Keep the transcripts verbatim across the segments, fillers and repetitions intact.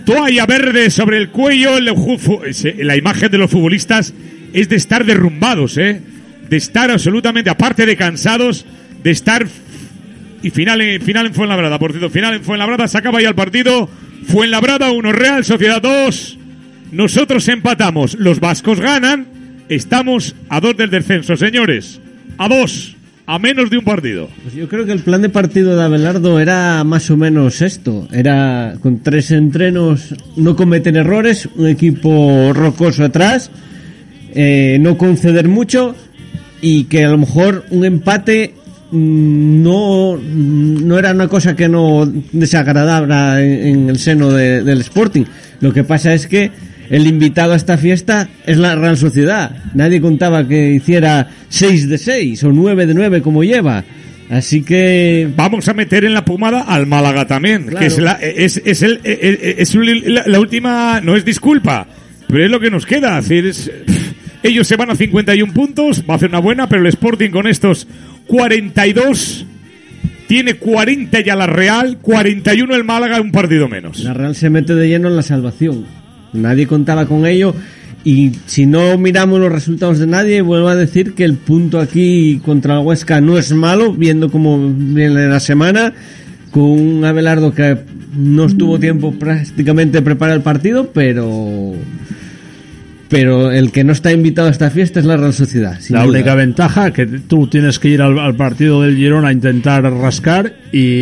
Toalla verde sobre el cuello. La imagen de los futbolistas es de estar derrumbados, ¿eh? De estar absolutamente, aparte de cansados, de estar... Y final en, final en Fuenlabrada, por cierto, final en Fuenlabrada, se acaba ya el partido. Fuenlabrada uno, Real Sociedad dos. Nosotros empatamos, los vascos ganan. Estamos a dos del descenso, señores. A dos, a menos de un partido. Pues yo creo que el plan de partido de Abelardo era más o menos esto. Era con tres entrenos, no cometen errores, un equipo rocoso atrás, eh, no conceder mucho y que a lo mejor un empate no, no era una cosa que no desagradara en, en el seno de, del Sporting. Lo que pasa es que el invitado a esta fiesta es la Real Sociedad. Nadie contaba que hiciera seis de seis o nueve de nueve como lleva. Así que... Vamos a meter en la pomada al Málaga también. Claro. Que es, la, es, es, el, es, es la, la última... No es disculpa, pero es lo que nos queda. Es decir, es, ellos se van a cincuenta y uno puntos, va a hacer una buena, pero el Sporting con estos cuarenta y dos... Tiene cuarenta ya la Real, cuarenta y uno el Málaga, un partido menos. La Real se mete de lleno en la salvación. Nadie contaba con ello. Y si no miramos los resultados de nadie, vuelvo a decir que el punto aquí contra el Huesca no es malo, viendo cómo viene la semana, con un Abelardo que no estuvo tiempo prácticamente de preparar el partido, pero... Pero el que no está invitado a esta fiesta es la Real Sociedad. La duda. única ventaja que tú tienes que ir al, al partido del Girona a intentar rascar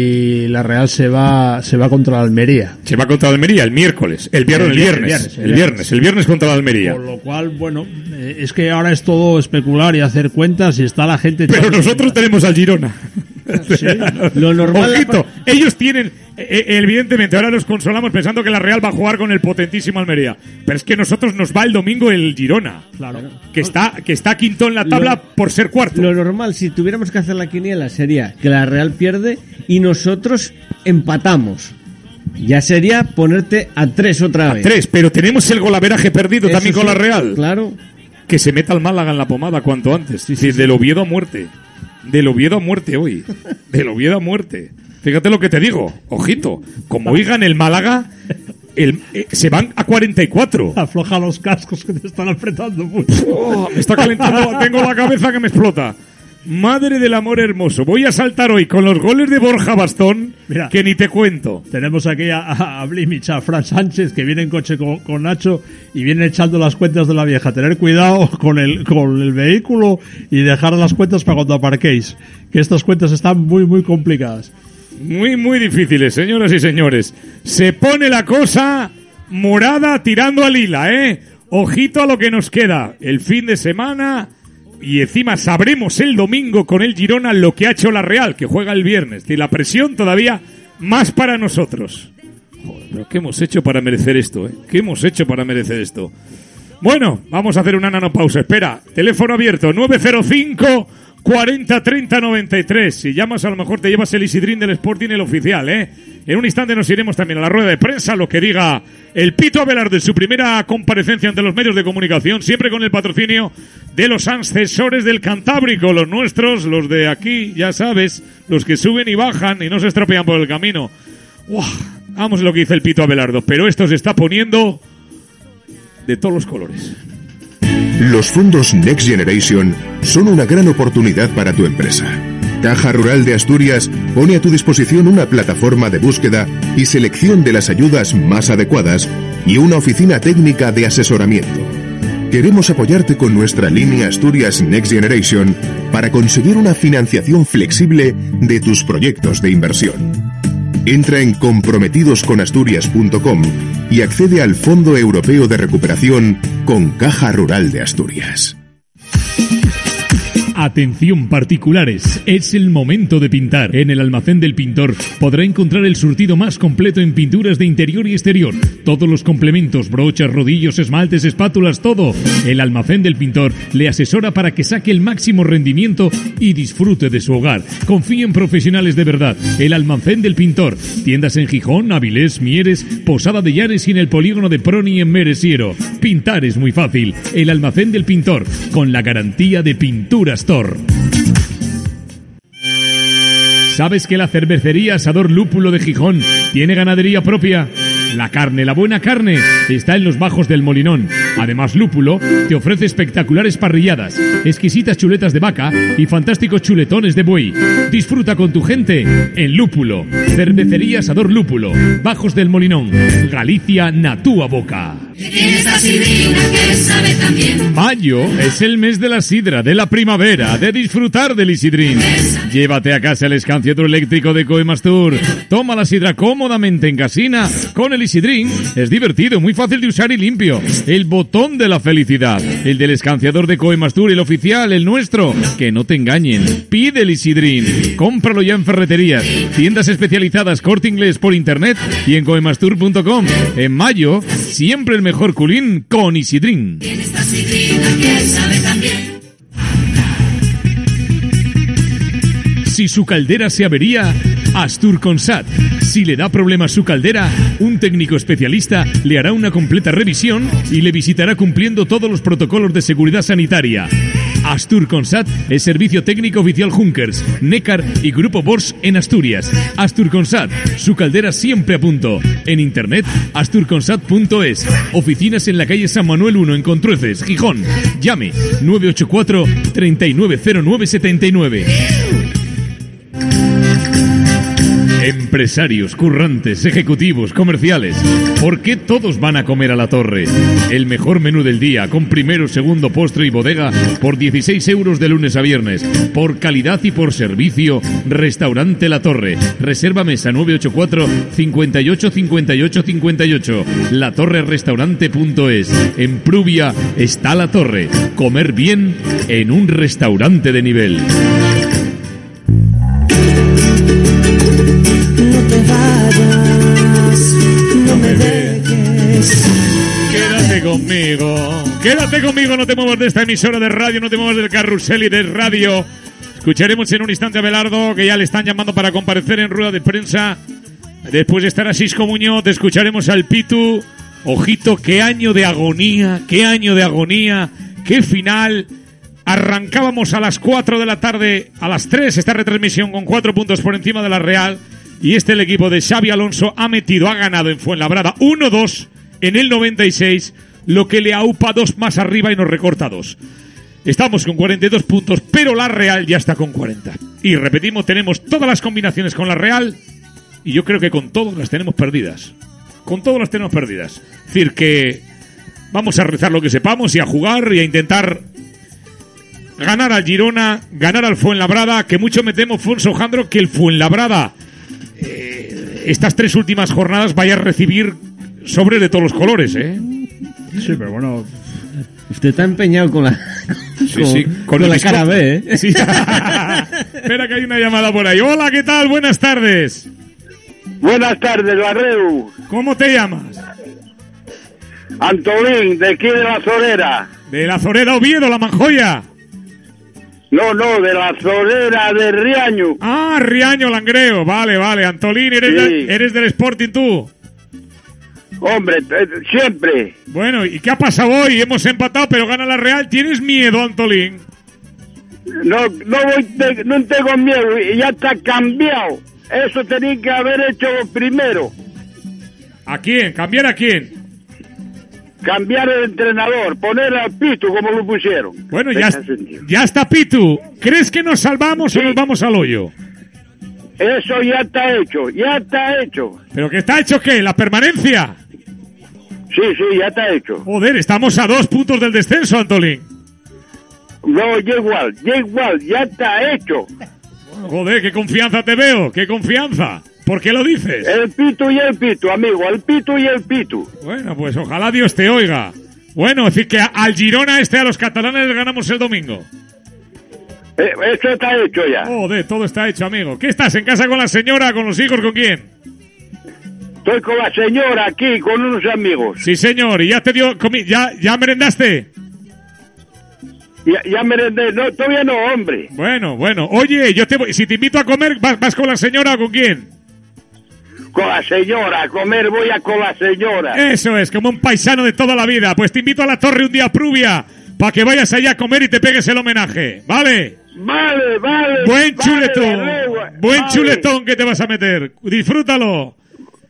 y la Real se va se va contra la Almería. Se va contra la Almería el miércoles, el viernes, el viernes, el viernes, el viernes, el viernes contra la Almería. Por lo cual, bueno, eh, es que ahora es todo especular y hacer cuentas y está la gente... Pero nosotros tenemos al Girona. Sí, lo normal. Ojito, la... ellos tienen, eh, evidentemente, ahora nos consolamos pensando que la Real va a jugar con el potentísimo Almería. Pero es que nosotros nos va el domingo el Girona. Claro. Que está, que está quinto en la tabla lo, por ser cuarto. Lo normal, si tuviéramos que hacer la quiniela, sería que la Real pierde y nosotros empatamos. Ya sería ponerte a tres otra a vez. A tres, pero tenemos el golaveraje perdido. Eso también con sí, la Real. Claro. Que se meta el Málaga en la pomada cuanto antes. Sí, sí, del Oviedo a muerte. Del Oviedo a muerte hoy. Del Oviedo a muerte. Fíjate lo que te digo. Ojito. Como oigan el Málaga, el, eh, se van a cuarenta y cuatro. Afloja los cascos que te están apretando mucho. Oh, me está calentando. Tengo la cabeza que me explota. Madre del amor hermoso. Voy a saltar hoy con los goles de Borja Bastón. Mira, que ni te cuento. Tenemos aquí a, a, a Blimich, a Fran Sánchez, que viene en coche con, con Nacho y viene echando las cuentas de la vieja. Tener cuidado con el, con el vehículo y dejar las cuentas para cuando aparquéis. Que estas cuentas están muy, muy complicadas. Muy, muy difíciles, señoras y señores. Se pone la cosa morada tirando a lila, ¿eh? Ojito a lo que nos queda. El fin de semana... Y encima sabremos el domingo con el Girona lo que ha hecho la Real, que juega el viernes. Y la presión todavía más para nosotros. Joder, pero ¿qué hemos hecho para merecer esto, eh? ¿Qué hemos hecho para merecer esto? Bueno, vamos a hacer una nanopausa. Espera, teléfono abierto, nueve cero cinco, cuarenta, treinta, noventa y tres. Si llamas, a lo mejor te llevas el Isidrín del Sporting, el oficial, ¿eh? En un instante nos iremos también a la rueda de prensa, lo que diga el Pito Abelardo en su primera comparecencia ante los medios de comunicación, siempre con el patrocinio de los ascensores del Cantábrico, los nuestros, los de aquí, ya sabes, los que suben y bajan y no se estropean por el camino. ¡Uah! Vamos a lo que dice el Pito Abelardo, pero esto se está poniendo de todos los colores. Los fondos Next Generation son una gran oportunidad para tu empresa. Caja Rural de Asturias pone a tu disposición una plataforma de búsqueda y selección de las ayudas más adecuadas y una oficina técnica de asesoramiento. Queremos apoyarte con nuestra línea Asturias Next Generation para conseguir una financiación flexible de tus proyectos de inversión. Entra en comprometidos con asturias punto com y accede al Fondo Europeo de Recuperación con Caja Rural de Asturias. Atención particulares, es el momento de pintar. En el Almacén del Pintor podrá encontrar el surtido más completo en pinturas de interior y exterior. Todos los complementos, brochas, rodillos, esmaltes, espátulas, todo. El Almacén del Pintor le asesora para que saque el máximo rendimiento y disfrute de su hogar. Confíe en profesionales de verdad. El Almacén del Pintor. Tiendas en Gijón, Avilés, Mieres, Posada de Llares y en el polígono de Proni en Meresiero. Pintar es muy fácil. El Almacén del Pintor, con la garantía de Pinturas ¿Sabes que la cervecería Asador Lúpulo de Gijón tiene ganadería propia? La carne, la buena carne, está en los bajos del Molinón. Además, Lúpulo te ofrece espectaculares parrilladas, exquisitas chuletas de vaca y fantásticos chuletones de buey. Disfruta con tu gente en Lúpulo. Cervecería Asador Lúpulo, Bajos del Molinón, Galicia, Natúa Boca. Mayo es el mes de la sidra, de la primavera, de disfrutar del Isidrín. Llévate a casa el escanciador eléctrico de Coemastur. Toma la sidra cómodamente en casina con el Isidrín. Es divertido, muy fácil de usar y limpio. El botón de la felicidad. El del escanciador de Coemastur, el oficial, el nuestro. Que no te engañen. Pide el Isidrín. Cómpralo ya en ferreterías, tiendas especializadas, Corte Inglés por internet y en coemastur punto com. En mayo, siempre el mejor culín con Isidrín. Si su caldera se avería, Astur Consat. Si le da problemas su caldera, un técnico especialista le hará una completa revisión y le visitará cumpliendo todos los protocolos de seguridad sanitaria. Astur Consat es servicio técnico oficial Junkers, Necar y Grupo Bosch en Asturias. Astur Consat, su caldera siempre a punto. En internet, astur consat punto es. Oficinas en la calle San Manuel uno en Contrueces, Gijón. Llame nueve ocho cuatro, tres nueve cero nueve siete nueve. Empresarios, currantes, ejecutivos, comerciales. ¿Por qué todos van a comer a La Torre? El mejor menú del día, con primero, segundo, postre y bodega, por dieciséis euros de lunes a viernes. Por calidad y por servicio, Restaurante La Torre. Reserva mesa nueve ocho cuatro, cinco ocho, cinco ocho, cinco ocho. la torre restaurante punto es. En Prubia está La Torre. Comer bien en un restaurante de nivel. Quédate conmigo, quédate conmigo, no te muevas de esta emisora de radio, no te muevas del carrusel y de radio. Escucharemos en un instante a Belardo, que ya le están llamando para comparecer en rueda de prensa. Después de estar a Sisco Muñoz, te escucharemos al Pitu. Ojito, qué año de agonía, qué año de agonía, qué final. Arrancábamos a las cuatro de la tarde, a las tres esta retransmisión con cuatro puntos por encima de la Real. Y este, el equipo de Xavi Alonso, ha metido, ha ganado en Fuenlabrada uno dos en el noventa y seis, lo que le aupa dos más arriba y nos recorta dos. Estamos con cuarenta y dos puntos, pero la Real ya está con cuarenta. Y repetimos, tenemos todas las combinaciones con la Real y yo creo que con todas las tenemos perdidas. Con todas las tenemos perdidas. Es decir, que vamos a rezar lo que sepamos y a jugar y a intentar ganar al Girona, ganar al Fuenlabrada, que mucho me temo, Fonso Jandro, que el Fuenlabrada eh, estas tres últimas jornadas vaya a recibir sobre de todos los colores, ¿eh? Sí, pero bueno... Usted está empeñado con la, sí, con, sí, con, con la cara B, ¿eh? Sí. Espera que hay una llamada por ahí. Hola, ¿qué tal? Buenas tardes. Buenas tardes, Barreu. ¿Cómo te llamas? Antolín, de aquí de la Zorera. De la Zorera Oviedo, la Manjoya. No, no, de la Zorera de Riaño. Ah, Riaño Langreo. Vale, vale. Antolín, ¿eres, sí. de, eres del Sporting tú? Hombre, siempre. Bueno, ¿y qué ha pasado hoy? Hemos empatado, pero gana la Real. ¿Tienes miedo, Antolín? No, no, voy te, no tengo miedo, ya está cambiado. Eso tenía que haber hecho primero. ¿A quién? ¿Cambiar a quién? Cambiar el entrenador, poner al Pitu como lo pusieron. Bueno, ya, ya está Pitu. ¿Crees que nos salvamos sí. o nos vamos al hoyo? Eso ya está hecho, ya está hecho. ¿Pero qué está hecho qué? ¿La permanencia? Sí, sí, ya está hecho. Joder, estamos a dos puntos del descenso, Antolín. No, ya igual, ya igual, ya está hecho. Joder, qué confianza te veo, qué confianza. ¿Por qué lo dices? El Pitu y el Pitu, amigo, el Pitu y el Pitu. Bueno, pues ojalá Dios te oiga. Bueno, es decir que al Girona este, a los catalanes les ganamos el domingo. Eh, eso está hecho ya. Joder, todo está hecho, amigo. ¿Qué estás, en casa con la señora, con los hijos, con quién? Estoy con la señora aquí, con unos amigos. Sí, señor, ¿y ya te dio comi- ya, ya merendaste? Ya, ya merendé, no, todavía no, hombre. Bueno, bueno, oye, yo te voy, si te invito a comer, ¿vas, vas con la señora o con quién? Con la señora, a comer voy a con la señora. Eso es, como un paisano de toda la vida. Pues te invito a la Torre un día a Prubia, para que vayas allá a comer y te pegues el homenaje, ¿vale? Vale, vale. Buen vale, chuletón, vale, buen vale. chuletón que te vas a meter. Disfrútalo.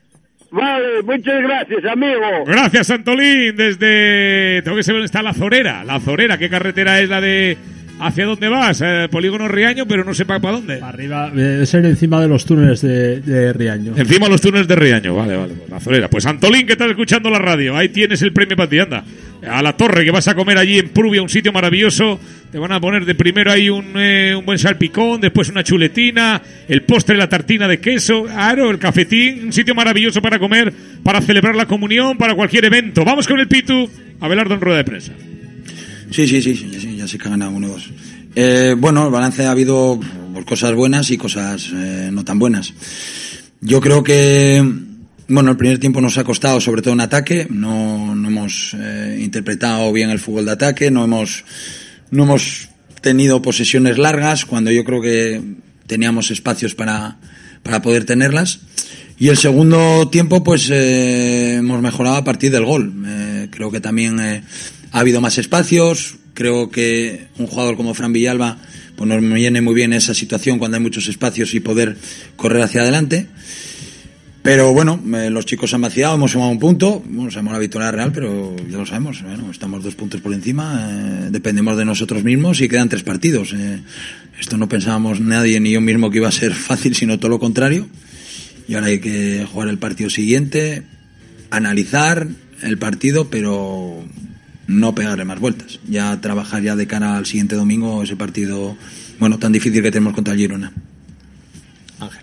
Vale, muchas gracias, amigo. Gracias, Antolín, desde... Tengo que saber dónde está La Zorera. La Zorera, ¿qué carretera es la de... ¿Hacia dónde vas? Eh, polígono Riaño, pero no sé para pa dónde. Arriba, debe ser encima de los túneles de, de Riaño. Encima de los túneles de Riaño, vale, vale. Pues La Zorera. Pues Antolín, que estás escuchando la radio, ahí tienes el premio para ti, anda. A la Torre, que vas a comer allí en Prubia, un sitio maravilloso. Te van a poner de primero ahí un, eh, un buen salpicón, después una chuletina, el postre, la tartina de queso, claro, el cafetín, un sitio maravilloso para comer, para celebrar la comunión, para cualquier evento. Vamos con el Pitu, Abelardo en rueda de prensa. Sí, sí, sí, sí, sí, ya sé que ha ganado uno o dos. Eh, bueno, el balance ha habido pues, cosas buenas y cosas eh, no tan buenas. Yo creo que, bueno, el primer tiempo nos ha costado sobre todo en ataque, no, no hemos eh, interpretado bien el fútbol de ataque, no hemos, no hemos tenido posesiones largas cuando yo creo que teníamos espacios para, para poder tenerlas. Y el segundo tiempo pues eh, hemos mejorado a partir del gol. Eh, creo que también... Eh, Ha habido más espacios, creo que un jugador como Fran Villalba pues nos viene muy bien esa situación cuando hay muchos espacios y poder correr hacia adelante. Pero bueno, eh, los chicos han vaciado, hemos sumado un punto, bueno, sabemos la victoria real, pero ya lo sabemos, bueno, estamos dos puntos por encima, eh, dependemos de nosotros mismos y quedan tres partidos. Eh, esto no pensábamos nadie ni yo mismo que iba a ser fácil, sino todo lo contrario. Y ahora hay que jugar el partido siguiente, analizar el partido, pero... no pegarle más vueltas, ya trabajar ya de cara al siguiente domingo ese partido, bueno, tan difícil que tenemos contra el Girona. Ángel.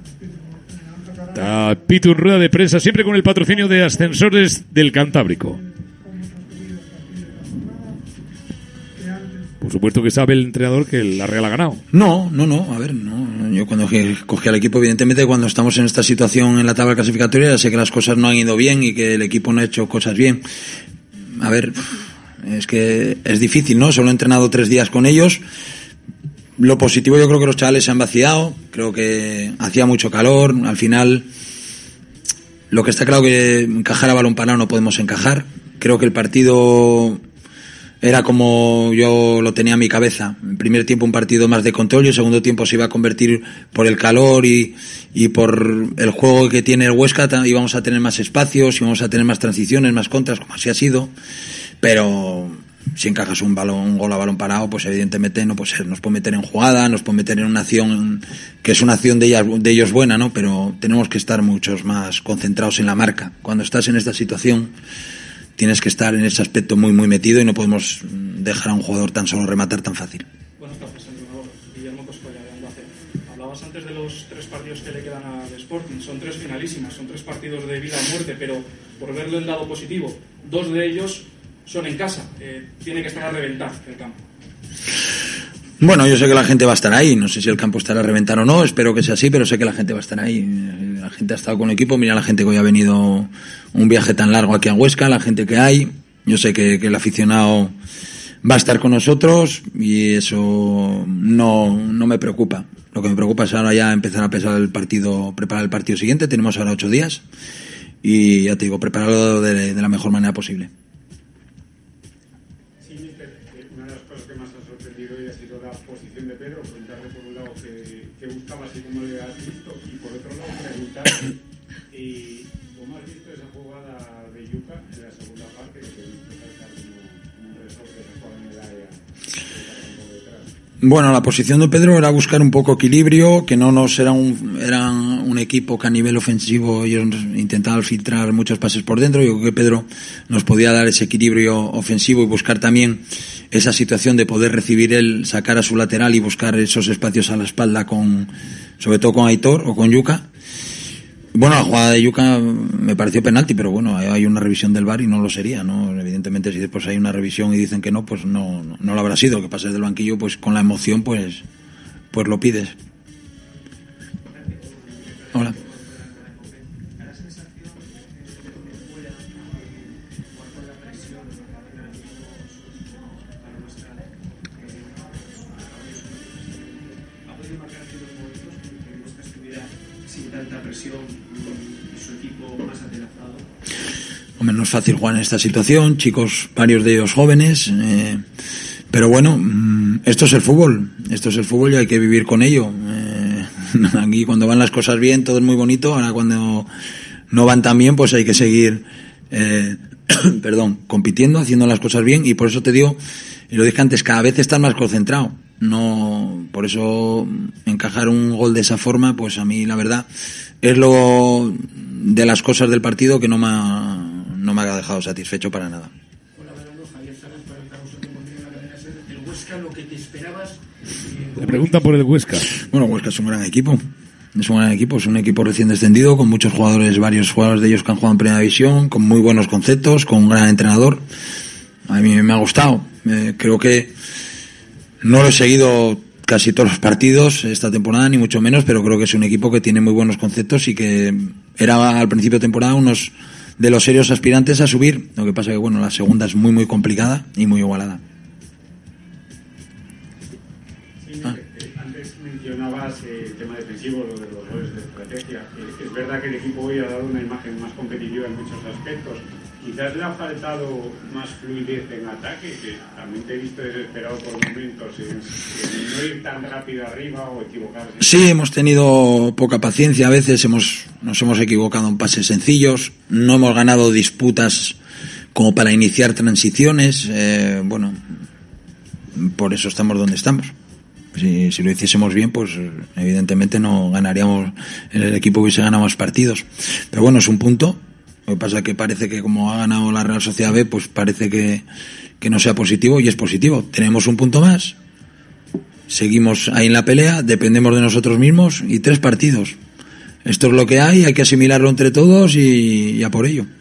Está Pitu en rueda de prensa, siempre con el patrocinio de Ascensores del Cantábrico. Por supuesto que sabe el entrenador que la Real ha ganado. No, no, no, a ver, no. Yo cuando cogí al equipo, evidentemente cuando estamos en esta situación en la tabla clasificatoria, ya sé que las cosas no han ido bien y que el equipo no ha hecho cosas bien. A ver, es que es difícil, ¿no? Solo he entrenado tres días con ellos. Lo positivo, yo creo que los chavales se han vaciado. Creo que hacía mucho calor. Al final, lo que está claro que encajar a balón parado no podemos encajar. Creo que el partido era como yo lo tenía en mi cabeza. En primer tiempo un partido más de control y el segundo tiempo se iba a convertir por el calor y, y por el juego que tiene el Huesca, íbamos a tener más espacios, íbamos a tener más transiciones, más contras, como así ha sido. Pero si encajas un balón, un gol a balón parado, pues evidentemente no puede ser. Nos puede meter en jugada, nos puede meter en una acción que es una acción de, ellas, de ellos buena, ¿no? Pero tenemos que estar muchos más concentrados en la marca. Cuando estás en esta situación tienes que estar en ese aspecto muy muy metido y no podemos dejar a un jugador tan solo rematar tan fácil. Buenas tardes, entrenador. Guillermo Coscolla, de Albacete. Hablabas antes de los tres partidos que le quedan al Sporting. Son tres finalísimas, son tres partidos de vida o muerte, pero por verlo el lado positivo, dos de ellos son en casa. Eh, tiene que estar a reventar el campo. Bueno, yo sé que la gente va a estar ahí, no sé si el campo estará a reventar o no, espero que sea así, pero sé que la gente va a estar ahí. La gente ha estado con el equipo, mira la gente que hoy ha venido un viaje tan largo aquí a Huesca, la gente que hay, yo sé que, que el aficionado va a estar con nosotros y eso no, no me preocupa. Lo que me preocupa es ahora ya empezar a pensar el partido, preparar el partido siguiente, tenemos ahora ocho días y ya te digo, prepararlo de, de la mejor manera posible. Una de las cosas que más ha sorprendido hoy ha sido la posición de Pedro, preguntarle por un lado qué, qué buscabas y cómo le has visto, y por otro lado preguntarle y cómo has visto esa jugada de Yuka en la segunda parte, que te visto saltar como un resorte que se juega en el área. Bueno, la posición de Pedro era buscar un poco equilibrio, que no nos era un, era un equipo que a nivel ofensivo ellos intentaban filtrar muchos pases por dentro. Yo creo que Pedro nos podía dar ese equilibrio ofensivo y buscar también esa situación de poder recibir él, sacar a su lateral y buscar esos espacios a la espalda con, sobre todo con Aitor o con Yuka. Bueno, la jugada de Yuka me pareció penalti, pero bueno, hay una revisión del V A R y no lo sería, ¿no? Evidentemente, si después hay una revisión y dicen que no, pues no, no, no lo habrá sido. Lo que pasa es del banquillo, pues con la emoción, pues, pues lo pides. Hola. Hombre, no es fácil jugar en esta situación, chicos, varios de ellos jóvenes, eh, pero bueno, esto es el fútbol, esto es el fútbol y hay que vivir con ello. Eh, aquí cuando van las cosas bien todo es muy bonito, ahora cuando no van tan bien, pues hay que seguir, eh, perdón, compitiendo, haciendo las cosas bien, y por eso te digo, y lo dije antes, cada vez estás más concentrado. No, por eso encajar un gol de esa forma, pues a mí la verdad es lo de las cosas del partido que no me ha, no me ha dejado satisfecho para nada. Le pregunta por el Huesca. Bueno, Huesca es un gran equipo. Es un gran equipo, es un equipo recién descendido, con muchos jugadores, varios jugadores de ellos que han jugado en Primera División, con muy buenos conceptos, con un gran entrenador. A mí me ha gustado. Eh, creo que no lo he seguido casi todos los partidos esta temporada, ni mucho menos, pero creo que es un equipo que tiene muy buenos conceptos y que era al principio de temporada unos de los serios aspirantes a subir. Lo que pasa que, bueno, la segunda es muy, muy complicada y muy igualada. Ah. Antes mencionabas eh, el tema defensivo, lo de los goles de estrategia. Eh, es verdad que el equipo hoy ha dado una imagen más competitiva en muchos aspectos. Quizás le ha faltado más fluidez en ataque, que también te he visto desesperado por momentos en, en no ir tan rápido arriba o equivocarse. Sí, hemos tenido poca paciencia a veces, hemos nos hemos equivocado en pases sencillos, no hemos ganado disputas como para iniciar transiciones, eh, bueno, por eso estamos donde estamos. Si, si lo hiciésemos bien, pues evidentemente no ganaríamos, el equipo hubiese ganado más partidos. Pero bueno, es un punto. Lo que pasa es que parece que como ha ganado la Real Sociedad B, pues parece que, que no sea positivo, y es positivo. Tenemos un punto más, seguimos ahí en la pelea, dependemos de nosotros mismos y tres partidos. Esto es lo que hay, hay que asimilarlo entre todos y, y a por ello.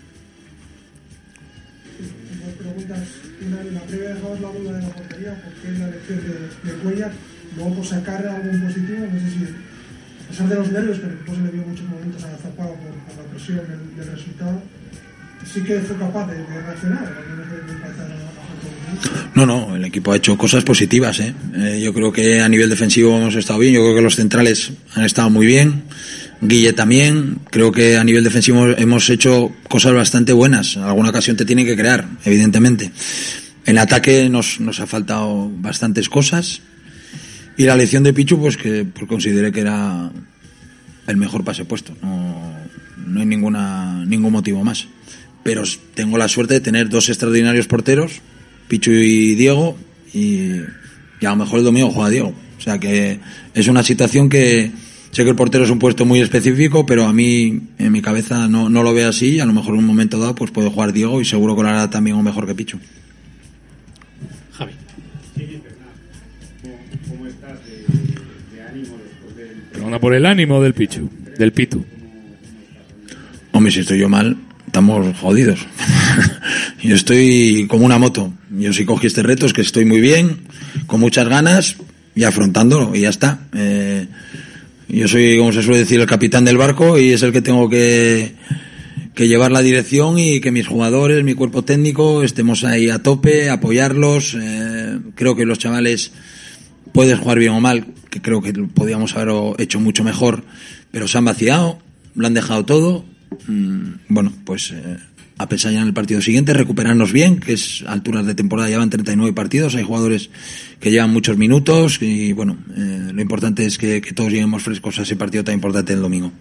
Dos preguntas. Una, la previa dejabas la duda de la portería, ¿por qué la elección de, de Cuellar? Luego por sacar algún positivo, no sé si a pesar de los nervios, pero después se le vio muchos momentos agazapado por, por la presión del, del resultado, sí que fue capaz de, de reaccionar, al menos de, de empezar a, a... No, no, el equipo ha hecho cosas positivas, ¿eh? Eh, yo creo que a nivel defensivo hemos estado bien, yo creo que los centrales han estado muy bien, Guille también, creo que a nivel defensivo hemos hecho cosas bastante buenas, en alguna ocasión te tienen que crear, evidentemente. En ataque nos, nos ha faltado bastantes cosas. Y la elección de Pichu, pues que pues consideré que era el mejor pase puesto. No, no hay ninguna ningún motivo más. Pero tengo la suerte de tener dos extraordinarios porteros, Pichu y Diego, y, y a lo mejor el domingo juega Diego. O sea que es una situación que sé que el portero es un puesto muy específico, pero a mí en mi cabeza no, no lo veo así. A lo mejor en un momento dado pues puede jugar Diego y seguro que lo hará también o mejor que Pichu. Javi. Pregunta por el ánimo del Pichu, del Pitu. Hombre, si estoy yo mal, estamos jodidos. Yo estoy como una moto. Yo sí cogí este reto, es que estoy muy bien, con muchas ganas y afrontándolo, y ya está. Eh, yo soy, como se suele decir, el capitán del barco y es el que tengo que, que llevar la dirección y que mis jugadores, mi cuerpo técnico, estemos ahí a tope, apoyarlos. Eh, creo que los chavales... Puedes jugar bien o mal, que creo que podíamos haberlo hecho mucho mejor, pero se han vaciado, lo han dejado todo. Bueno, pues eh, a pensar ya en el partido siguiente, recuperarnos bien, que es a alturas de temporada, llevan treinta y nueve partidos, hay jugadores que llevan muchos minutos y bueno, eh, lo importante es que, que todos lleguemos frescos a ese partido tan importante el domingo.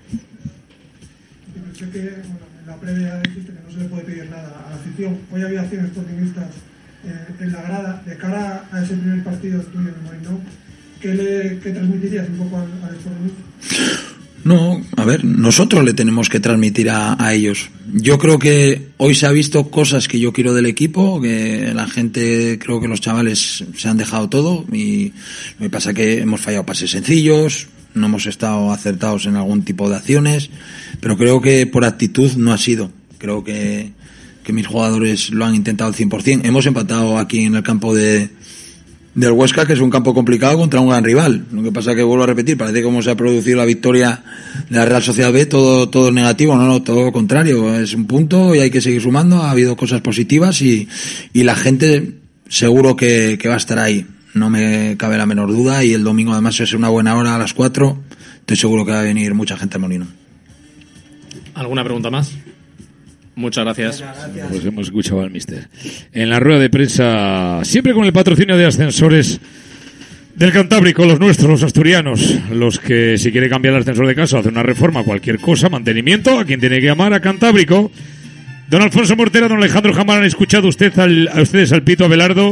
Pensé que, bueno, en la previa dijiste que no se le puede pedir nada a la afición. Hoy había acciones sportingistas Eh, en la grada, de cara a ese primer partido tuyo en el Molinón, ¿qué, le, qué transmitirías un poco al, al Sporting? No, a ver, nosotros le tenemos que transmitir a, a ellos. Yo creo que hoy se ha visto cosas que yo quiero del equipo, que la gente, creo que los chavales se han dejado todo y me pasa que hemos fallado pases sencillos, no hemos estado acertados en algún tipo de acciones, pero creo que por actitud no ha sido. Creo que que mis jugadores lo han intentado al cien por ciento. Hemos empatado aquí en el campo de del Huesca, que es un campo complicado contra un gran rival. Lo que pasa que, vuelvo a repetir, parece que como se ha producido la victoria de la Real Sociedad B, todo todo es negativo. No, no, todo lo contrario. Es un punto y hay que seguir sumando. Ha habido cosas positivas y, y la gente seguro que, que va a estar ahí. No me cabe la menor duda. Y el domingo además es una buena hora, a las cuatro. Estoy seguro que va a venir mucha gente al Molino. ¿Alguna pregunta más? Muchas gracias. Pues hemos escuchado al mister. En la rueda de prensa, siempre con el patrocinio de Ascensores Del Cantábrico, los nuestros, los asturianos, los que si quiere cambiar el ascensor de casa, hacer una reforma, cualquier cosa, mantenimiento, a quien tiene que llamar a Cantábrico. Don Alfonso Mortera, don Alejandro Jamar, ¿han escuchado usted al, a ustedes al Pito Abelardo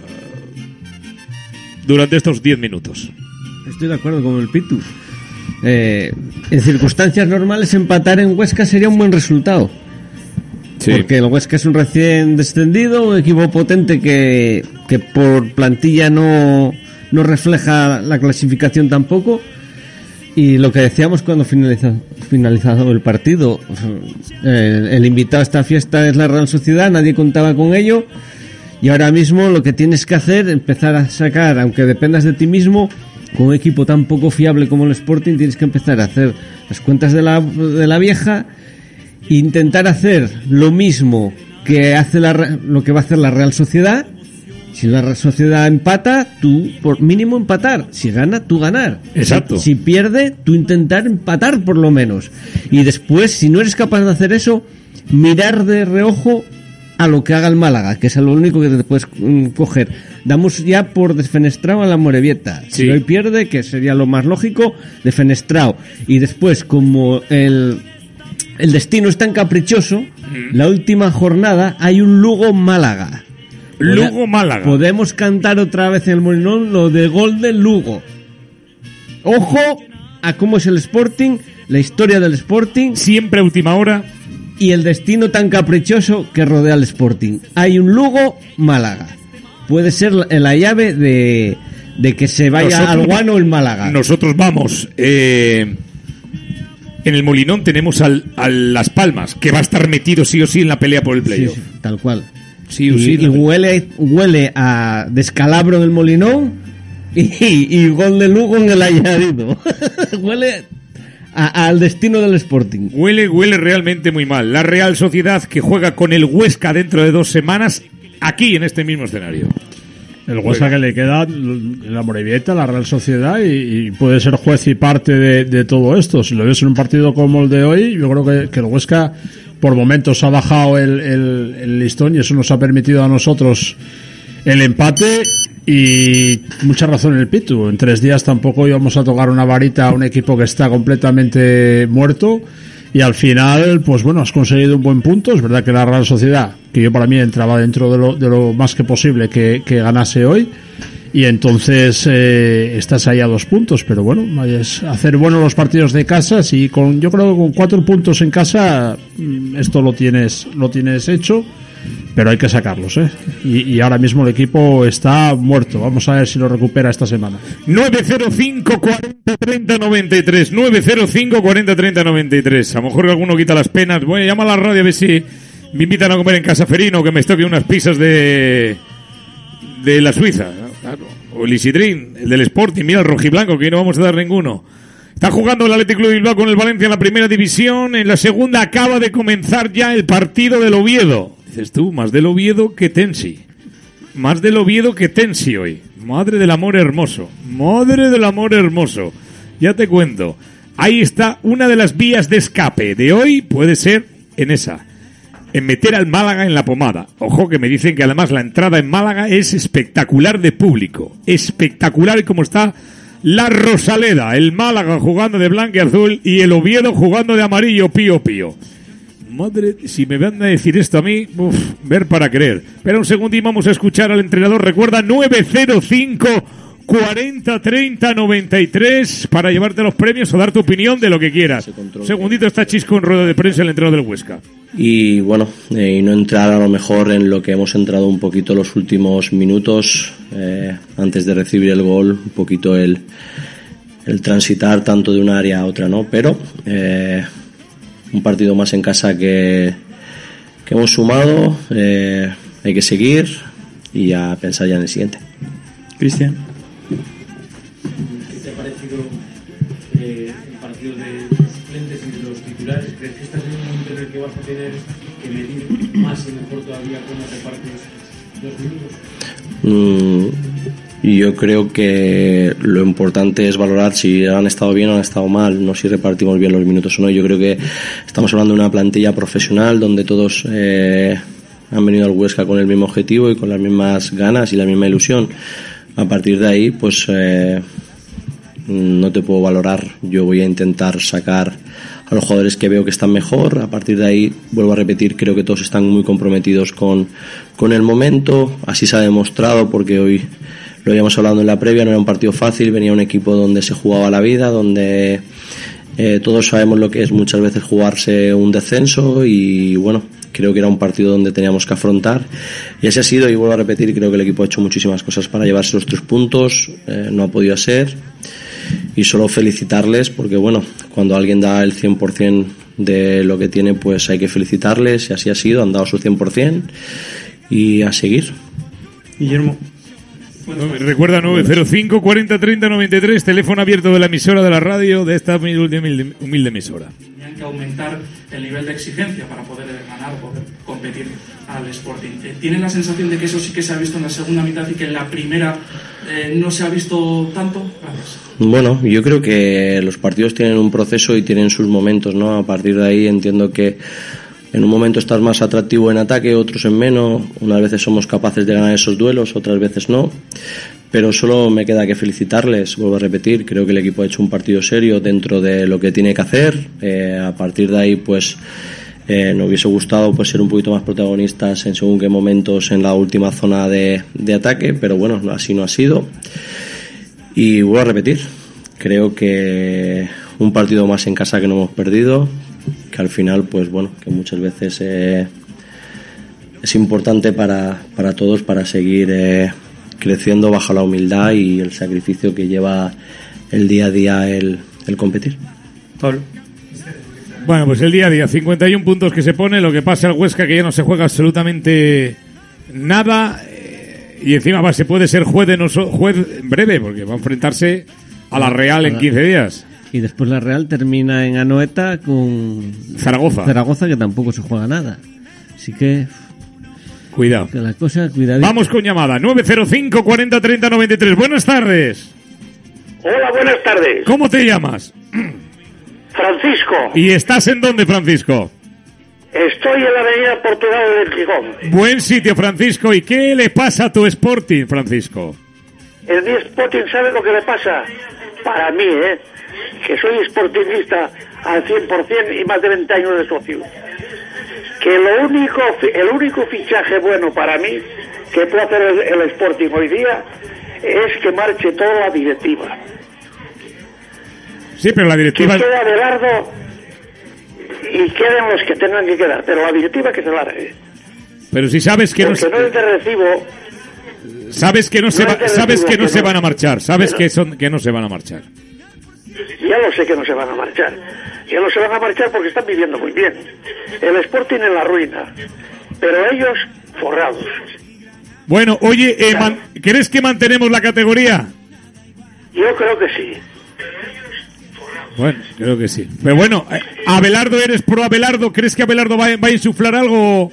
durante estos diez minutos? Estoy de acuerdo con el Pitu. Eh, en circunstancias normales empatar en Huesca sería un buen resultado. Sí. Porque el Huesca es un recién descendido, un equipo potente que, que por plantilla no... no refleja la clasificación tampoco, y lo que decíamos cuando finaliza, finalizado el partido, el, el invitado a esta fiesta es la Real Sociedad, nadie contaba con ello, y ahora mismo lo que tienes que hacer, empezar a sacar, aunque dependas de ti mismo, con un equipo tan poco fiable como el Sporting, tienes que empezar a hacer las cuentas de la, de la vieja, e intentar hacer lo mismo que hace la, lo que va a hacer la Real Sociedad. Si la Real Sociedad empata, tú por mínimo empatar. Si gana, tú ganar. Exacto. Si, si pierde, tú intentar empatar por lo menos. Y después, si no eres capaz de hacer eso, mirar de reojo a lo que haga el Málaga, que es lo único que te puedes mm, coger. Damos ya por desfenestrado a la Morevieta. Sí. Si hoy pierde, que sería lo más lógico, desfenestrado. Y después, como el, el destino es tan caprichoso, mm. la última jornada hay un Lugo-Málaga. Lugo Málaga. Podemos cantar otra vez en el Molinón lo de gol del Lugo. Ojo a cómo es el Sporting, la historia del Sporting, siempre a última hora, y el destino tan caprichoso que rodea al Sporting. Hay un Lugo Málaga. Puede ser la llave de, de que se vaya nosotros, al guano el Málaga. Nosotros vamos eh, en el Molinón tenemos al, a Las Palmas, que va a estar metido sí o sí en la pelea por el playoff. Sí, sí, tal cual. Sí, y, sí, y huele huele a descalabro en el Molinón y, y gol de Lugo en el añadido. Huele a, al destino del Sporting. Huele, huele realmente muy mal. La Real Sociedad que juega con el Huesca dentro de dos semanas aquí en este mismo escenario. El Huesca que le queda la Morevieta, la Real Sociedad, y, y puede ser juez y parte de, de todo esto. Si lo ves en un partido como el de hoy, yo creo que, que el Huesca por momentos ha bajado el, el, el listón, y eso nos ha permitido a nosotros el empate. Y mucha razón en el Pitu, en tres días tampoco íbamos a tocar una varita a un equipo que está completamente muerto, y al final pues bueno, has conseguido un buen punto. Es verdad que la Real Sociedad, que yo para mí entraba dentro de lo, de lo más que posible que, que ganase hoy, y entonces eh, estás ahí a dos puntos, pero bueno, es hacer buenos los partidos de casa, y con, yo creo que con cuatro puntos en casa esto lo tienes, lo tienes hecho, pero hay que sacarlos, ¿eh? Y, y ahora mismo el equipo está muerto. Vamos a ver si lo recupera esta semana. nueve cero cinco, cuarenta, treinta, noventa y tres nueve cero cinco, cuarenta, treinta, noventa y tres. A lo mejor alguno quita las penas. Voy a llamar a la radio a ver si me invitan a comer en Casa Ferino, que me toque unas pizzas de de la Suiza, claro. O el Isidrín, el del Sporting. Mira el rojiblanco, que no vamos a dar ninguno. Está jugando el Athletic Club de Bilbao con el Valencia en la primera división. En la segunda acaba de comenzar ya el partido del Oviedo. Dices tú, más del Oviedo que Tensi. Más del Oviedo que Tensi hoy. Madre del amor hermoso. Madre del amor hermoso. Ya te cuento. Ahí está una de las vías de escape de hoy. Puede ser en esa. En meter al Málaga en la pomada. Ojo que me dicen que además la entrada en Málaga es espectacular de público. Espectacular, y como está la Rosaleda. El Málaga jugando de blanco y azul y el Oviedo jugando de amarillo pío pío. Madre, si me van a decir esto a mí, uf, ver para creer. Espera un segundo y vamos a escuchar al entrenador. Recuerda, nueve cero cinco, cuarenta, treinta, noventa y tres para llevarte los premios o dar tu opinión de lo que quieras. Un segundito, está Chisco en rueda de prensa, el entrenador del Huesca. Y bueno, eh, y no entrar a lo mejor en lo que hemos entrado un poquito los últimos minutos, eh, antes de recibir el gol, un poquito el, el transitar tanto de una área a otra, ¿no? Pero eh, un partido más en casa que, que hemos sumado, eh, hay que seguir y a pensar ya en el siguiente. Cristian. ¿Qué te ha parecido eh, el partido de los suplentes y de los titulares? ¿Crees que estás en un momento en el que vas a tener que medir más y mejor todavía cómo repartes los minutos? Mm. Y yo creo que lo importante es valorar si han estado bien o han estado mal, no si repartimos bien los minutos o no. Yo creo que estamos hablando de una plantilla profesional donde todos eh, han venido al Huesca con el mismo objetivo y con las mismas ganas y la misma ilusión. a partir de ahí, pues eh, no te puedo valorar. Yo voy a intentar sacar a los jugadores que veo que están mejor. A partir de ahí, vuelvo a repetir, creo que todos están muy comprometidos con, con el momento. Así se ha demostrado, porque hoy lo habíamos hablado en la previa, no era un partido fácil, venía un equipo donde se jugaba la vida, donde eh, todos sabemos lo que es muchas veces jugarse un descenso, y bueno, creo que era un partido donde teníamos que afrontar, y así ha sido. Y vuelvo a repetir, creo que el equipo ha hecho muchísimas cosas para llevarse los tres puntos, eh, no ha podido ser, y solo felicitarles, porque bueno, cuando alguien da el cien por ciento de lo que tiene, pues hay que felicitarles, y así ha sido, han dado su cien por ciento, y a seguir. Guillermo. Recuerda nueve cero cinco, cuarenta, treinta, noventa y tres, teléfono abierto de la emisora de la radio, de esta humilde, humilde emisora. Tenían que aumentar el nivel de exigencia para poder ganar, poder competir al Sporting. ¿Tienen la sensación de que eso sí que se ha visto en la segunda mitad y que en la primera eh, no se ha visto tanto? Gracias. Bueno, yo creo que los partidos tienen un proceso y tienen sus momentos, ¿no? A partir de ahí entiendo que en un momento estás más atractivo en ataque, otros en menos. Unas veces somos capaces de ganar esos duelos, otras veces no. Pero solo me queda que felicitarles, vuelvo a repetir. Creo que el equipo ha hecho un partido serio dentro de lo que tiene que hacer. Eh, a partir de ahí, pues, eh, nos hubiese gustado pues ser un poquito más protagonistas en según qué momentos en la última zona de, de ataque. Pero bueno, así no ha sido. Y vuelvo a repetir. Creo que un partido más en casa que no hemos perdido, que al final, pues bueno, que muchas veces eh, es importante para, para todos, para seguir eh, creciendo bajo la humildad y el sacrificio que lleva el día a día el, el competir. Pablo. Bueno, pues el día a día, cincuenta y uno puntos que se pone, lo que pasa al Huesca, que ya no se juega absolutamente nada, eh, y encima va, se puede ser juez, de noso, juez en breve, porque va a enfrentarse a la Real en quince días. Y después la Real termina en Anoeta con Zaragoza. Zaragoza, que tampoco se juega nada. Así que cuidado. Que la cosa, cuidadito. Vamos con llamada nueve cero cinco, cuarenta, treinta, noventa y tres. Buenas tardes. Hola, buenas tardes. ¿Cómo te llamas? Francisco. ¿Y estás en dónde, Francisco? Estoy en la avenida Portugal del Gijón. Buen sitio, Francisco. ¿Y qué le pasa a tu Sporting, Francisco? El mi Sporting, ¿sabe lo que le pasa? Para mí, ¿eh? Que soy sportingista al cien por ciento y más de veinte años de socio. Que lo único, el único fichaje bueno para mí que puede hacer el, el Sporting hoy día es que marche toda la directiva. Sí, pero la directiva... Que quede Abelardo y queden los que tengan que quedar, pero la directiva que se largue. Pero si sabes que Porque no... no es de recibo... Sabes que no, no se, va, es de sabes recibo, que no que se no. van a marchar, sabes Pero- que, son, que no se van a marchar. Ya lo sé que no se van a marchar. Ya no se van a marchar porque están viviendo muy bien. El Sporting en la ruina. Pero ellos forrados. Bueno, oye, eh, man- ¿crees que mantenemos la categoría? Yo creo que sí. Bueno, creo que sí. Pero bueno, eh, Abelardo, ¿eres pro Abelardo? ¿Crees que Abelardo va, va a insuflar algo?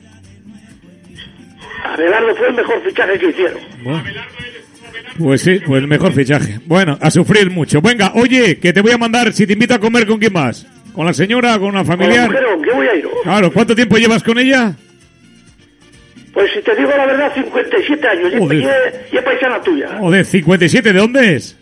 Abelardo fue el mejor fichaje que hicieron. Bueno. Pues sí, pues el mejor fichaje. Bueno, a sufrir mucho. Venga, oye, que te voy a mandar, si te invito a comer, ¿con quién vas? ¿Con la señora, con una Con la familiar? mujer, ¿con qué voy a ir? Claro, ¿cuánto tiempo llevas con ella? Pues si te digo la verdad, cincuenta y siete años. Y Joder. es paisana tuya. Joder, cincuenta y siete, ¿de dónde es?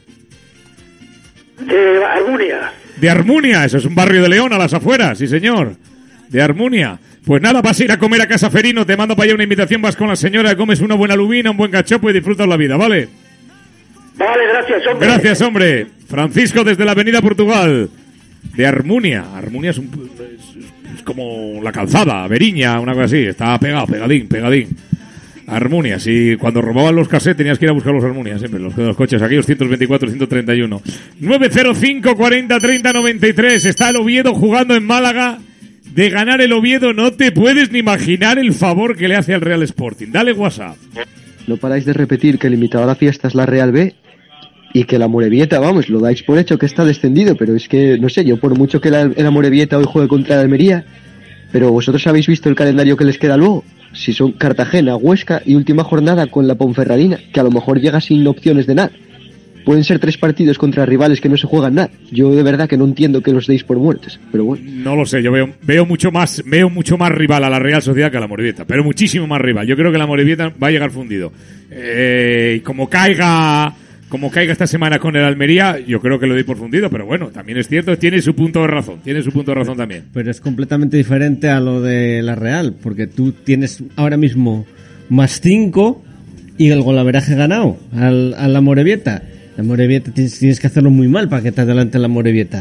De Armunia. De Armunia, eso es un barrio de León, a las afueras, sí señor. De Armunia. Pues nada, vas a ir a comer a Casa Ferino, te mando para allá una invitación, vas con la señora, comes una buena lubina, un buen cachopo y disfrutas la vida, ¿vale? Vale, gracias, hombre. Gracias, hombre. Francisco desde la Avenida Portugal. De Armunia. Armunia es, un, es, es como la calzada, Beriña, una cosa así. Está pegado, pegadín, pegadín. Armunia. Si cuando robaban los cassettes tenías que ir a buscar los Armunia, siempre, los, los coches, aquellos ciento veinticuatro, ciento treinta y uno. nueve cero cinco, cuarenta, treinta, noventa y tres. Está el Oviedo jugando en Málaga. De ganar el Oviedo no te puedes ni imaginar el favor que le hace al Real Sporting. Dale WhatsApp. No paráis de repetir que el invitado a la fiesta es la Real B y que la Amorebieta, vamos, lo dais por hecho que está descendido, pero es que, no sé, yo por mucho que la, el Amorebieta hoy juegue contra la Almería, pero vosotros habéis visto el calendario que les queda luego, si son Cartagena, Huesca y última jornada con la Ponferradina, que a lo mejor llega sin opciones de nada. pueden ser tres partidos contra rivales que no se juegan nada. Yo de verdad que no entiendo que los deis por muertos, pero bueno. No lo sé, yo veo, veo mucho más, veo mucho más rival a la Real Sociedad que a la Amorebieta, pero muchísimo más rival. Yo creo que la Amorebieta va a llegar fundido. Eh, y como caiga, como caiga esta semana con el Almería, yo creo que lo doy por fundido, pero bueno, también es cierto, tiene su punto de razón, tiene su punto de razón también. Pero es completamente diferente a lo de la Real, porque tú tienes ahora mismo más cinco y el golaveraje ganado al, a la Amorebieta. La Amorebieta tienes, tienes que hacerlo muy mal para que te adelante la Amorebieta.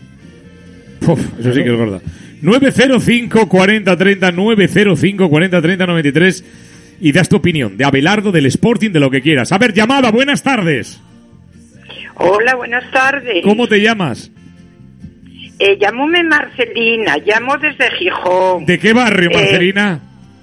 Uf, eso sí que es verdad. nueve cero cinco cuarenta treinta, nueve cero cinco cuarenta treinta noventa y tres y das tu opinión de Abelardo, del Sporting, de lo que quieras. A ver, llamada, buenas tardes. Hola, buenas tardes. ¿Cómo te llamas? Eh, llámome Marcelina, llamo desde Gijón. ¿De qué barrio, Marcelina?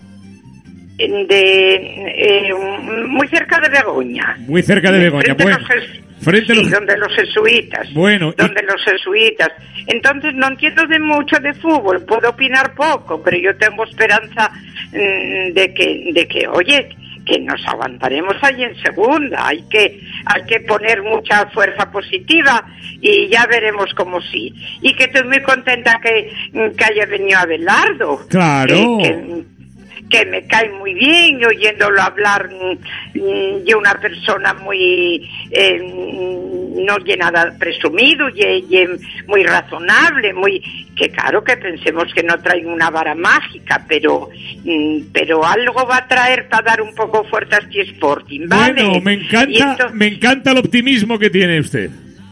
Eh, de eh, muy cerca de Begoña. Muy cerca de Begoña, frente bueno. a los jes- Frente a sí, los... donde los jesuitas. Bueno, y- donde los jesuitas. Entonces no entiendo de mucho de fútbol, puedo opinar poco, pero yo tengo esperanza mm, de que, de que, oye, que nos aguantaremos ahí en segunda. Hay que, hay que poner mucha fuerza positiva y ya veremos cómo sí. Y que estoy muy contenta que, que haya venido Abelardo. Claro. Que, que, que me cae muy bien, y oyéndolo hablar mm, de una persona muy eh, no llenada presumido y, y muy razonable, muy que claro que pensemos que no traen una vara mágica, pero mm, pero algo va a traer para dar un poco fuerte a este Sporting, ¿vale? Bueno, me encanta, Y esto- me encanta el optimismo que tiene usted.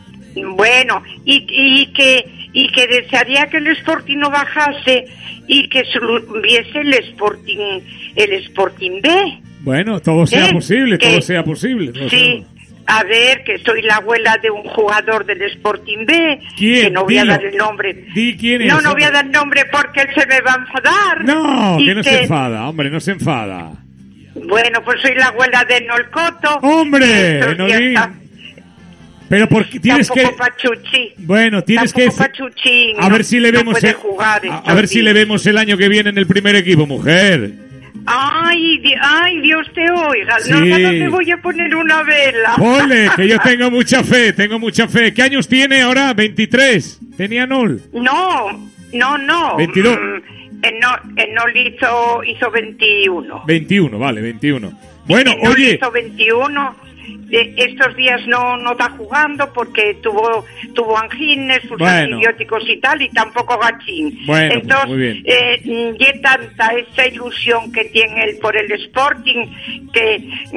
bueno, y, y que y que desearía que el Sporting no bajase y que subiese el Sporting el Sporting B. Bueno, todo sea ¿Eh? posible, Que- todo sea posible. todo Sí, a ver, que soy la abuela de un jugador del Sporting B. ¿Quién? Que no voy Dilo. a dar el nombre. Di quién es, No, no hombre. voy a dar el nombre porque él se me va a enfadar. No, Y que no se enfada, hombre, no se enfada. Bueno, pues soy la abuela de Nolcoto. ¡Hombre! Estos No días di- está- Pero porque tienes que... tampoco Pachuchi. Bueno, tienes que... Tampoco Pachuchi A no- ver si le no vemos puede el- jugar a, a estos ver si le días. vemos el año que viene en el primer equipo, mujer. Ay, di- ay, Dios te oiga. Sí. No, no te voy a poner una vela. Ole, que yo tengo mucha fe, tengo mucha fe. ¿Qué años tiene ahora? veintitrés. Tenía Nol. No, no, no. veintidós. Mm, en no, en Nol hizo, hizo veintiuno. veintiuno, vale, veintiuno. Bueno, En Nol oye, hizo veintiuno. Eh, estos días no, no está jugando porque tuvo tuvo angines, sus Bueno. antibióticos y tal, y tampoco gachín. Bueno, Entonces, muy bien. eh, mm, y tanta esa ilusión que tiene él por el Sporting que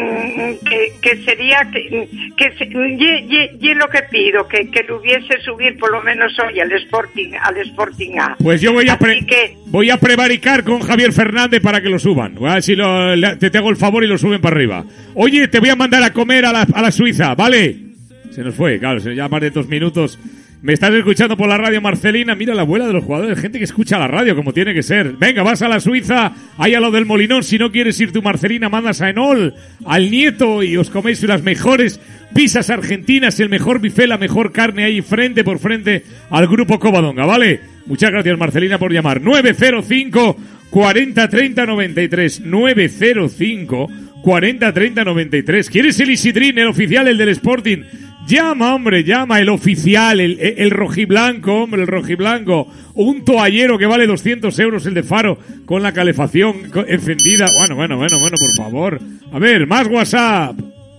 mm, que, que sería que, que se- y, y- y es lo que pido, que, que lo hubiese subir por lo menos hoy al Sporting al Sporting A. pues yo voy a, pre- Así que voy a prevaricar con Javier Fernández para que lo suban. A ver si lo- le- te, te hago el favor y lo suben para arriba. Oye, te voy a mandar a comer a la, a la Suiza, ¿vale? Se nos fue, claro, se- ya más de dos minutos. Me estás escuchando por la radio, Marcelina. Mira la abuela de los jugadores, gente que escucha la radio como tiene que ser. Venga, vas a la Suiza, ahí a lo del Molinón. Si no quieres ir tú, Marcelina, mandas a Enol, al nieto, y os coméis las mejores pizzas argentinas, el mejor buffet, la mejor carne ahí frente por frente al Grupo Covadonga, ¿vale? Muchas gracias, Marcelina, por llamar. nueve cero cinco cuarenta treinta noventa y tres. nueve cero cinco cuarenta treinta noventa y tres. ¿Quieres el Isidrín, el oficial, el del Sporting? Llama, hombre, llama, el oficial, el, el, el rojiblanco, hombre, el rojiblanco. Un toallero que vale doscientos euros, el de Faro, con la calefacción co- encendida. Bueno, bueno, bueno, bueno, por favor. A ver, más WhatsApp.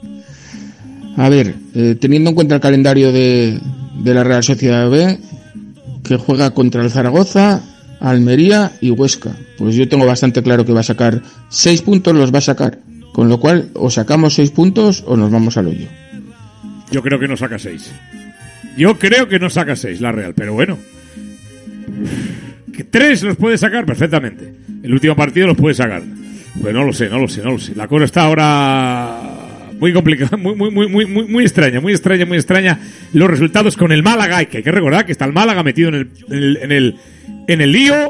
A ver, eh, teniendo en cuenta el calendario de, de la Real Sociedad B, que juega contra el Zaragoza, Almería y Huesca, pues yo tengo bastante claro que va a sacar seis puntos, los va a sacar. Con lo cual, o sacamos seis puntos o nos vamos al hoyo. Yo creo que no saca seis. Yo creo que no saca seis la Real, pero bueno. Que tres los puede sacar perfectamente. El último partido los puede sacar. Pues no lo sé, no lo sé, no lo sé. La cosa está ahora muy complicada, muy, muy, muy, muy, muy, muy extraña, muy extraña, muy extraña. Los resultados con el Málaga, y que hay que recordar que está el Málaga metido en el, en el, en el, en el lío.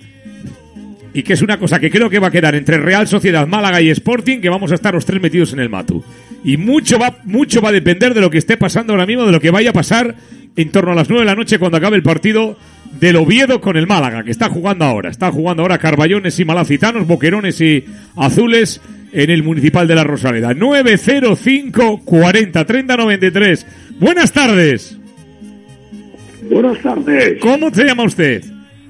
Y que es una cosa que creo que va a quedar entre Real Sociedad, Málaga y Sporting, que vamos a estar los tres metidos en el Matu. Y mucho va, mucho va a depender de lo que esté pasando ahora mismo, de lo que vaya a pasar en torno a las nueve de la noche cuando acabe el partido del Oviedo con el Málaga, que está jugando ahora. Está jugando ahora Carballones y Malacitanos, Boquerones y Azules, en el Municipal de la Rosaleda. nueve cero cinco cuarenta treinta noventa y tres. Buenas tardes. Buenas tardes. ¿Cómo se llama usted?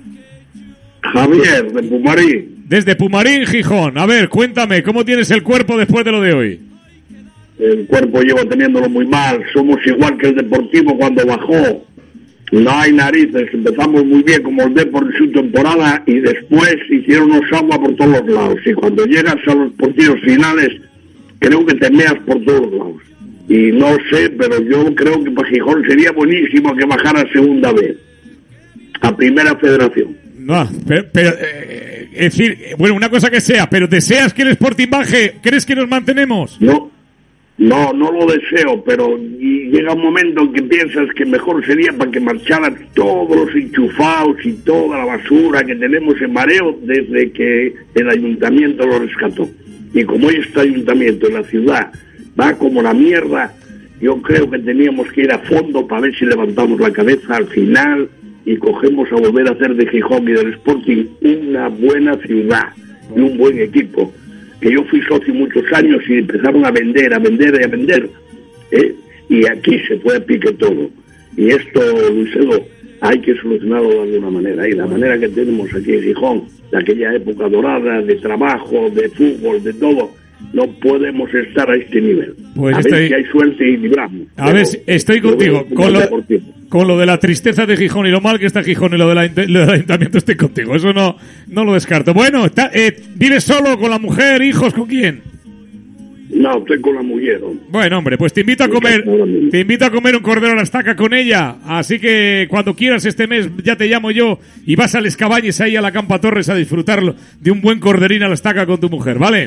Javier, de Pumarín. Desde Pumarín, Gijón. A ver, cuéntame, ¿cómo tienes el cuerpo después de lo de hoy? El cuerpo llevo teniéndolo muy mal. Somos igual que el Deportivo cuando bajó. No hay narices. Empezamos muy bien como el Depor en su temporada y después hicieron unos agua por todos los lados. Y cuando llegas a los partidos finales, creo que te meas por todos lados. Y no sé, pero yo creo que para Gijón sería buenísimo que bajara a segunda vez, a primera federación. No, pero, pero eh, es decir, bueno, una cosa que sea, pero ¿deseas que el Sporting baje? ¿Crees que nos mantenemos? No, no, no lo deseo, pero y llega un momento en que piensas que mejor sería para que marcharan todos los enchufados y toda la basura que tenemos en Mareo desde que el ayuntamiento lo rescató. Y como este ayuntamiento en la ciudad va como la mierda, yo creo que teníamos que ir a fondo para ver si levantamos la cabeza al final y cogemos a volver a hacer de Gijón y del Sporting una buena ciudad y un buen equipo. Que yo fui socio muchos años y empezaron a vender, a vender y a vender, ¿eh? Y aquí se fue a pique todo. Y esto, Luiselo, hay que solucionarlo de alguna manera. Y la manera que tenemos aquí en Gijón, de aquella época dorada, de trabajo, de fútbol, de todo, no podemos estar a este nivel. Pues a estoy... ver si hay suerte y libramos. A ver, estoy contigo. Con lo, con lo de la tristeza de Gijón y lo mal que está Gijón y lo, de la, lo del ayuntamiento estoy contigo. Eso no, no lo descarto. Bueno, está, eh, ¿vives solo, con la mujer, hijos, con quién? No, estoy con la mujer. Bueno, hombre, pues te invito a comer, te invito a comer un cordero a la estaca con ella. Así que cuando quieras este mes ya te llamo yo y vas al Escabañes ahí a la Campa Torres a disfrutarlo de un buen corderín a la estaca con tu mujer, ¿vale?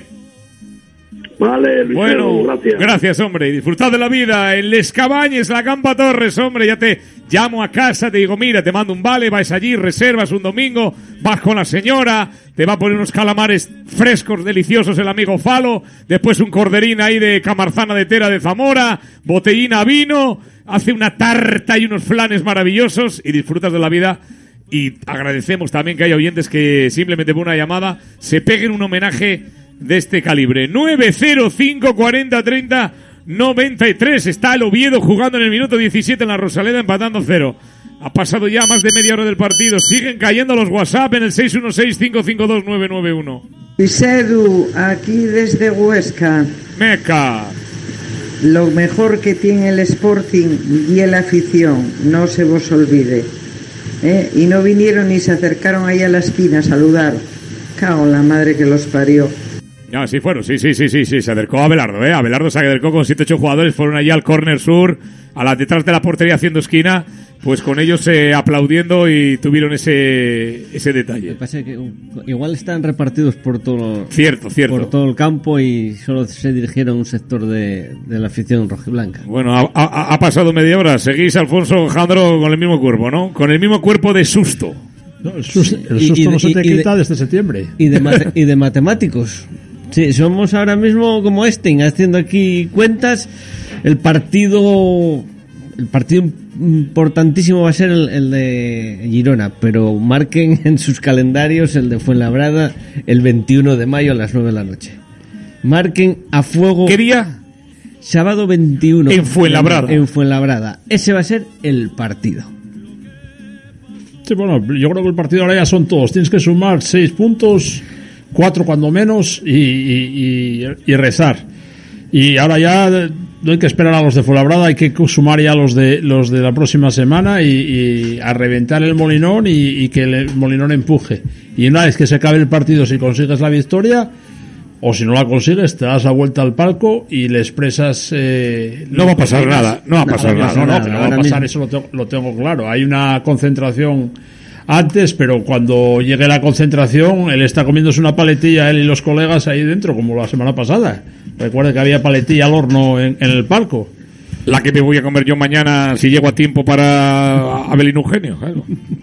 Vale, Luisero, bueno, gracias. Gracias, hombre. Disfrutad de la vida. En Les Cabañes, la Campa Torres, hombre. Ya te llamo a casa, te digo, mira, te mando un vale, vais allí, reservas un domingo, vas con la señora, te va a poner unos calamares frescos, deliciosos el amigo Falo, después un corderín ahí de Camarzana de Tera de Zamora, botellina vino, hace una tarta y unos flanes maravillosos y disfrutas de la vida. Y agradecemos también que haya oyentes que simplemente por una llamada se peguen un homenaje de este calibre. nueve cero cinco cuarenta treinta noventa y tres. Está el Oviedo jugando en el minuto diecisiete en la Rosaleda, empatando cero. Ha pasado ya más de media hora del partido. Siguen cayendo los WhatsApp en el seis uno seis, cinco cinco dos, nueve nueve uno. Pisedu, aquí desde Huesca. Meca. Lo mejor que tiene el Sporting y la afición, no se vos olvide. ¿Eh? Y no vinieron ni se acercaron ahí a la esquina a saludar. Cago en la madre que los parió. No, sí fueron, sí, sí, sí, sí, sí, se acercó a Abelardo, ¿eh? Abelardo se acercó con siete ocho jugadores, fueron allí al córner sur, a la detrás de la portería haciendo esquina, pues con ellos eh, aplaudiendo y tuvieron ese ese detalle. Me pasa que uh, igual están repartidos por todo, cierto, cierto. por todo el campo y solo se dirigieron a un sector de, de la afición rojiblanca. Bueno, ha, ha, ha pasado media hora, seguís, Alfonso Jandro, con el mismo cuerpo, ¿no? Con el mismo cuerpo de susto. No, el susto, el susto y, y, no se te y, quita y de, desde septiembre. Y de, mate, y de matemáticos. Sí, somos ahora mismo como Einstein, haciendo aquí cuentas. El partido el partido importantísimo va a ser el, el de Girona, pero marquen en sus calendarios el de Fuenlabrada el veintiuno de mayo a las nueve de la noche. Marquen a fuego. ¿Qué día? Sábado veintiuno. En Fuenlabrada. En Fuenlabrada. Ese va a ser el partido. Sí, bueno, yo creo que el partido ahora ya son todos. Tienes que sumar seis puntos, cuatro cuando menos y, y, y, y rezar. Y ahora ya no hay que esperar a los de Fuenlabrada, hay que sumar ya los de los de la próxima semana y, y a reventar el Molinón y, y que el Molinón empuje. Y una vez que se acabe el partido, si consigues la victoria, o si no la consigues, te das la vuelta al palco y le expresas... Eh, no va a pasar nada, no va a pasar nada. No, no, pero no va a pasar, eso lo tengo, lo tengo claro. Hay una concentración antes, pero cuando llegue la concentración, él está comiéndose una paletilla, él y los colegas ahí dentro, como la semana pasada. Recuerda que había paletilla al horno en, en el palco. La que me voy a comer yo mañana si llego a tiempo para Abelino Eugenio, claro.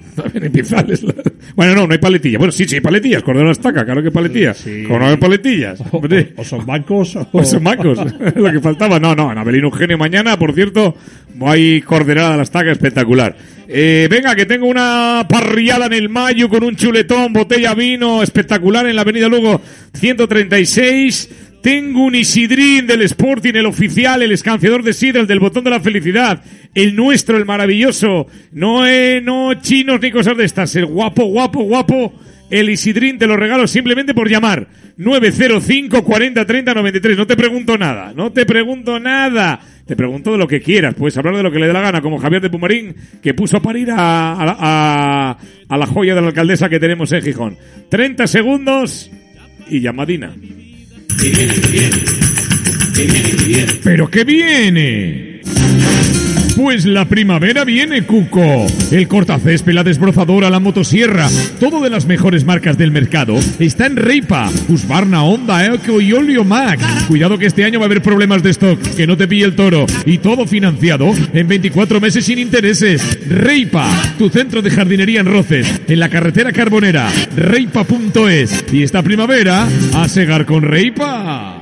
Bueno, no, no hay paletilla. Bueno, sí, sí hay paletillas, cordero a la estaca, claro que paletillas. Sí. Como no hay paletillas. O, o, o son bancos. O, o son bancos. Lo que faltaba. No, no, en Abelino Eugenio mañana, por cierto, hay corderada a la estaca espectacular. Eh, venga, que tengo una parrillada en el Mayo con un chuletón, botella vino espectacular en la avenida Lugo ciento treinta y seis. Tengo un Isidrín del Sporting, el oficial, el escanciador de sidra, el del botón de la felicidad, el nuestro, el maravilloso, no eh, no chinos ni cosas de estas, el guapo, guapo, guapo, el Isidrín te lo regalo simplemente por llamar. nueve cero cinco cuarenta treinta noventa y tres. No te pregunto nada, no te pregunto nada. Te pregunto de lo que quieras. Puedes hablar de lo que le dé la gana, como Javier de Pumarín, que puso a parir a, a, a, a la joya de la alcaldesa que tenemos en Gijón. treinta segundos y llamadina. Que viene, que viene. Que viene, que viene. ¿Pero qué viene? Pues la primavera viene, Cuco. El cortacésped, la desbrozadora, la motosierra, todo de las mejores marcas del mercado está en Reipa, Husqvarna, Honda, Eco y Oliomac. Cuidado que este año va a haber problemas de stock, que no te pille el toro. Y todo financiado en veinticuatro meses sin intereses. Reipa, tu centro de jardinería en Roces, en la carretera Carbonera, reipa punto es. Y esta primavera, a segar con Reipa.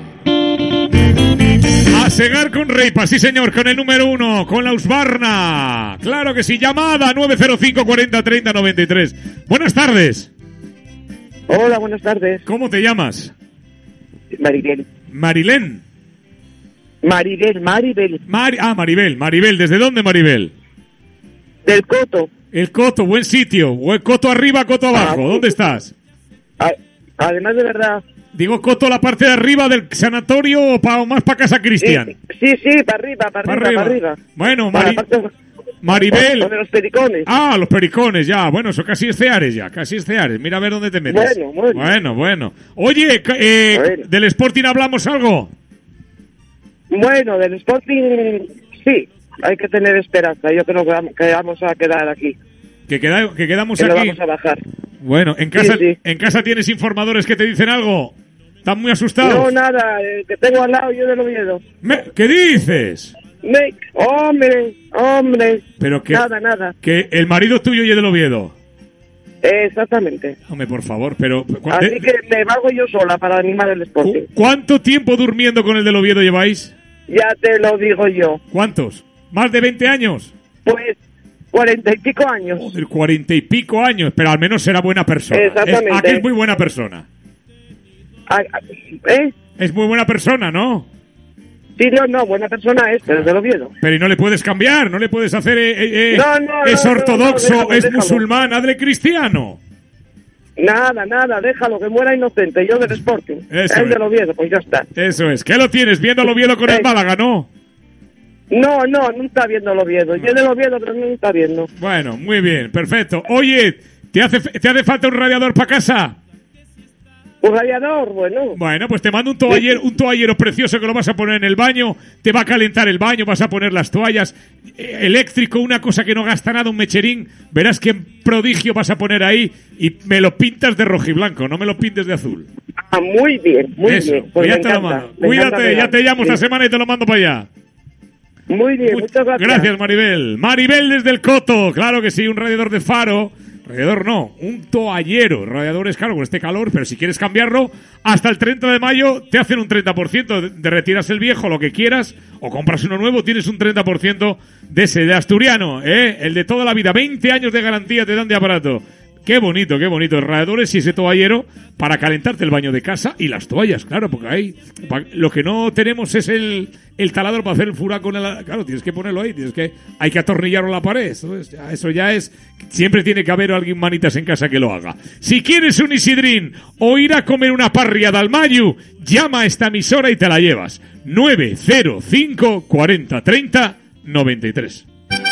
A segar con Reipa, sí señor, con el número uno, con la Husqvarna. Claro que sí, llamada nueve cero cinco cuarenta treinta noventa y tres. Buenas tardes. Hola, buenas tardes. ¿Cómo te llamas? Maribel. Marilén. Maribel, Maribel. Mari ah, Maribel, Maribel. ¿Desde dónde, Maribel? Del Coto. El Coto, buen sitio. Coto arriba, Coto abajo. ¿Dónde estás? A, además, de verdad... Digo, Coto, la parte de arriba del sanatorio o, pa, o más para casa Cristian. Sí, sí, para arriba, para pa arriba, para arriba. arriba. Bueno, Mari parte... Maribel. Con los pericones. Ah, los pericones, ya. Bueno, eso casi es Ceares ya, casi es Ceares. Mira a ver dónde te metes. Bueno, bueno. Bueno, bueno. Oye, eh, bueno. ¿Del Sporting hablamos algo? Bueno, del Sporting, sí. Hay que tener esperanza. Yo creo que, que vamos a quedar aquí. ¿Que, queda, que quedamos que aquí? Que vamos a bajar. Bueno, ¿en casa, sí, sí. ¿en casa tienes informadores que te dicen algo? ¿Están muy asustados? No, nada, el que tengo al lado yo del Oviedo. Me, ¿Qué dices? Me, hombre, hombre. Pero que, nada, nada. Que el marido tuyo y del Oviedo. Exactamente. Hombre, por favor, pero... Así eh, que me valgo yo sola para animar el Sporting. ¿Cuánto tiempo durmiendo con el del Oviedo lleváis? Ya te lo digo yo. ¿Cuántos? ¿Más de veinte años? Pues... Cuarenta y pico años. Joder, cuarenta y pico años, pero al menos será buena persona. Exactamente. Es, ¿a qué es muy buena persona? ¿Eh? Es muy buena persona, ¿no? Sí, no, no, buena persona es, pero es del Oviedo. Pero y no le puedes cambiar, no le puedes hacer... Eh, eh, no, no, es no, ortodoxo, no, no, déjalo, es déjalo. musulmán, hazle cristiano. Nada, nada, déjalo, que muera inocente. Yo del Sporting. Eso es es. del Oviedo, pues ya está. Eso es. ¿Qué lo tienes? Viendo al Oviedo con eh. el Málaga, ¿no? No, no, no está viendo el Oviedo. Yo del Oviedo, pero no está viendo. Bueno, muy bien, perfecto. Oye, ¿te hace, te hace falta un radiador para casa? Un radiador, bueno. Bueno, pues te mando un toallero, un toallero precioso que lo vas a poner en el baño, te va a calentar el baño, vas a poner las toallas, eh, eléctrico, una cosa que no gasta nada, un mecherín, verás qué prodigio vas a poner ahí y me lo pintas de rojiblanco, no me lo pintes de azul. Ah, muy bien, muy Eso, bien. Pues, pues ya me te encanta, lo mando. me Cuídate, ya te llamo sí. esta semana y te lo mando para allá. Muy bien, Much muchas gracias. Gracias, Maribel. Maribel desde el Coto, claro que sí, un radiador de Faro. Radiador no, un toallero. Radiador es caro con este calor, pero si quieres cambiarlo, hasta el treinta de mayo te hacen un treinta por ciento. De retiras el viejo, lo que quieras, o compras uno nuevo, tienes un treinta por ciento de ese, de asturiano, ¿eh? El de toda la vida. veinte años de garantía te dan de aparato. Qué bonito, qué bonito. Radiadores y ese toallero para calentarte el baño de casa y las toallas, claro, porque ahí lo que no tenemos es el, el taladro para hacer el furaco con el... Claro, tienes que ponerlo ahí, tienes que hay que atornillarlo a la pared. Eso, es, ya, eso ya es... Siempre tiene que haber alguien manitas en casa que lo haga. Si quieres un Isidrín o ir a comer una parrilla de Almayu, llama a esta emisora y te la llevas. nueve cero cinco cuarenta treinta noventa y tres.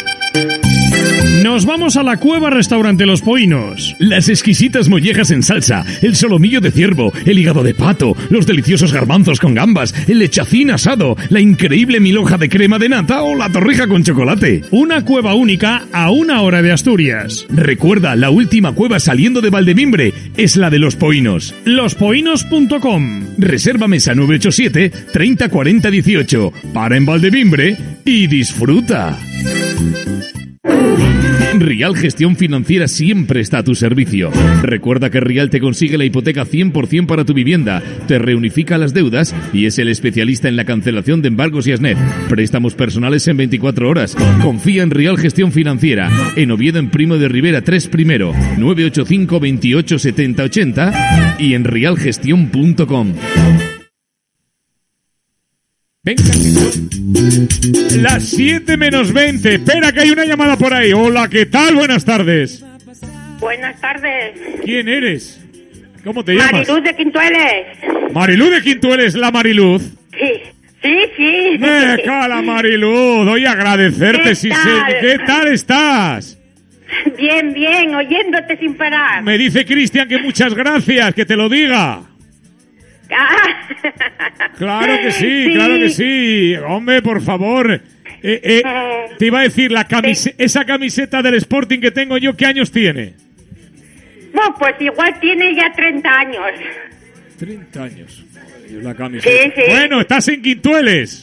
Nos vamos a la Cueva Restaurante Los Poinos. Las exquisitas mollejas en salsa, el solomillo de ciervo, el hígado de pato, los deliciosos garbanzos con gambas, el lechacín asado, la increíble milhoja de crema de nata o la torrija con chocolate. Una cueva única a una hora de Asturias. Recuerda, la última cueva saliendo de Valdemimbre es la de Los Poinos. los poinos punto com. Reserva mesa nueve ocho siete treinta cuarenta dieciocho. Para en Valdemimbre y disfruta. Rial Gestión Financiera siempre está a tu servicio. Recuerda que Rial te consigue la hipoteca cien por ciento para tu vivienda, te reunifica las deudas y es el especialista en la cancelación de embargos y ASNEF. Préstamos personales en veinticuatro horas. Confía en Rial Gestión Financiera. En Oviedo, en Primo de Rivera tres primero, nueve ocho cinco veintiocho setenta ochenta y en rial gestión punto com. Venga, que son las siete menos veinte. Espera, que hay una llamada por ahí. Hola, ¿qué tal? Buenas tardes. Buenas tardes. ¿Quién eres? ¿Cómo te llamas? Mariluz de Quintueles. Mariluz de Quintueles, la Mariluz. Sí, sí, sí. Me cala, Mariluz. Voy a agradecerte. ¿Qué si tal? se... ¿Qué tal estás? Bien, bien, oyéndote sin parar. Me dice Cristian que muchas gracias, que te lo diga. Ah. Claro que sí, Sí. claro que sí. Hombre, por favor. Eh, eh, te iba a decir, la camise- esa camiseta del Sporting que tengo yo, ¿qué años tiene? Bueno, pues igual tiene ya treinta años. treinta años. La camiseta. Sí, sí. Bueno, estás en Quintueles.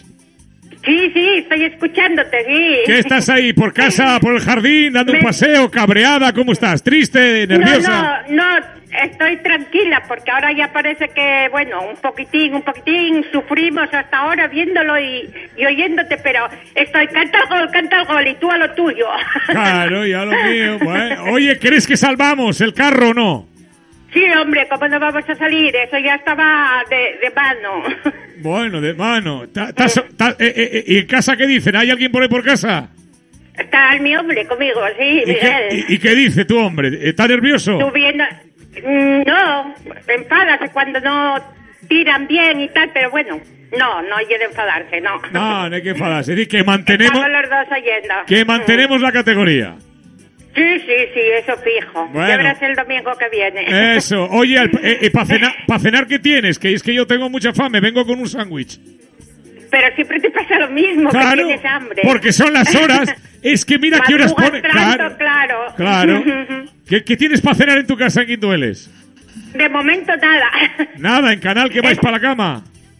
Sí, sí, estoy escuchándote, sí. ¿Qué estás ahí? ¿Por casa, por el jardín, dando un Me- paseo, cabreada? ¿Cómo estás? ¿Triste, nerviosa? No, no, no, estoy tranquila porque ahora ya parece que, bueno, un poquitín, un poquitín sufrimos hasta ahora viéndolo y, y oyéndote, pero estoy, canta el gol, canta el gol y tú a lo tuyo. Claro, ya lo mío. Bueno, oye, ¿crees que salvamos el carro o no? Sí, hombre, ¿cómo no vamos a salir? Eso ya estaba de, de mano. Bueno, de mano. Ta- ta- ta- eh, eh, eh, ¿Y en casa qué dicen? ¿Hay alguien por ahí por casa? Está mi hombre conmigo, sí, ¿Y qué, Miguel. y- y qué dice tu hombre? ¿Está nervioso? Tú viendo... Mm, No, enfadas cuando no tiran bien y tal, pero bueno, no, no hay de enfadarse, no. No, no hay que enfadarse. Es decir, que mantenemos, Estamos los dos oyendo. que mantenemos la categoría. Sí, sí, sí, eso fijo. Bueno. Ya verás el domingo que viene. Eso. Oye, eh, eh, ¿para cenar, pa cenar qué tienes? Que es que yo tengo mucha fame. Vengo con un sándwich. Pero siempre te pasa lo mismo, que Claro, tienes hambre. porque son las horas. Es que mira qué horas Madrugas pone. tanto, Claro. claro. Claro. ¿Qué, qué tienes para cenar en tu casa en Quintueles? De momento nada. Nada, en canal que vais para la cama.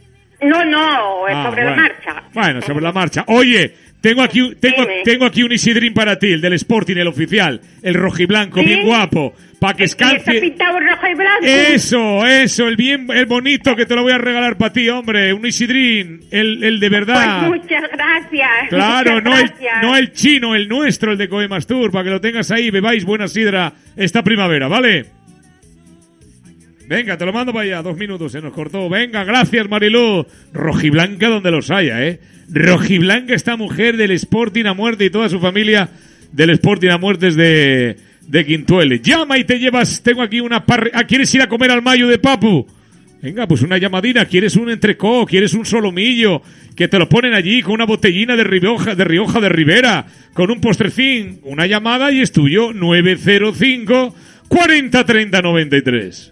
No, no, es Ah, sobre la bueno. marcha. Bueno, sobre la marcha. Oye, tengo aquí, un- tengo, Dime. tengo aquí un Isidrín para ti, el del Sporting, el oficial, el rojiblanco, ¿Sí? bien guapo, para que ¿Y está escalce. pintado rojo y blanco? Eso, eso, el bien, el bonito que te lo voy a regalar para ti, hombre, un Isidrín, el, el de verdad. Pues muchas gracias. Claro, muchas no el, gracias. no el chino, el nuestro, el de Coemastur, para que lo tengas ahí, bebáis buena sidra esta primavera, ¿vale? Venga, te lo mando para allá, dos minutos, se nos cortó. Venga, gracias, Marilú. Rojiblanca donde los haya, ¿eh? Rojiblanca, esta mujer del Sporting a muerte y toda su familia del Sporting a muerte de, de Quintueles. Llama y te llevas, tengo aquí una parri... Ah, ¿quieres ir a comer al mayo de Papu? Venga, pues una llamadina, ¿quieres un entrecó? ¿Quieres un solomillo? Que te lo ponen allí con una botellina de Rioja, de Rioja de Ribera, con un postrecín. Una llamada y es tuyo, nueve cero cinco, cuarenta, treinta, noventa y tres.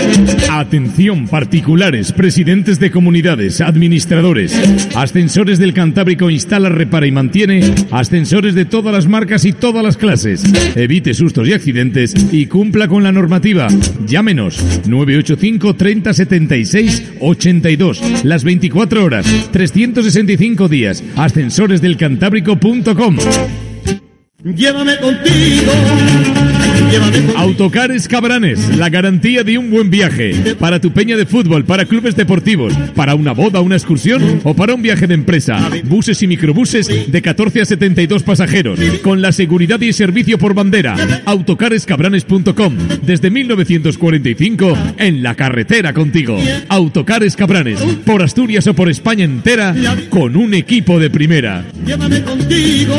Atención particulares, presidentes de comunidades, administradores. Ascensores del Cantábrico instala, repara y mantiene ascensores de todas las marcas y todas las clases. Evite sustos y accidentes y cumpla con la normativa. Llámenos nueve ocho cinco, treinta, setenta y seis, ochenta y dos. Las veinticuatro horas, trescientos sesenta y cinco días. ascensores del cantábrico punto com. Llévame contigo. Autocares Cabranes, la garantía de un buen viaje. Para tu peña de fútbol, para clubes deportivos, para una boda, una excursión o para un viaje de empresa. Buses y microbuses de catorce a setenta y dos pasajeros. Con la seguridad y el servicio por bandera. autocares cabranes punto com. Desde mil novecientos cuarenta y cinco, en la carretera contigo. Autocares Cabranes. Por Asturias o por España entera, con un equipo de primera. Llévame contigo.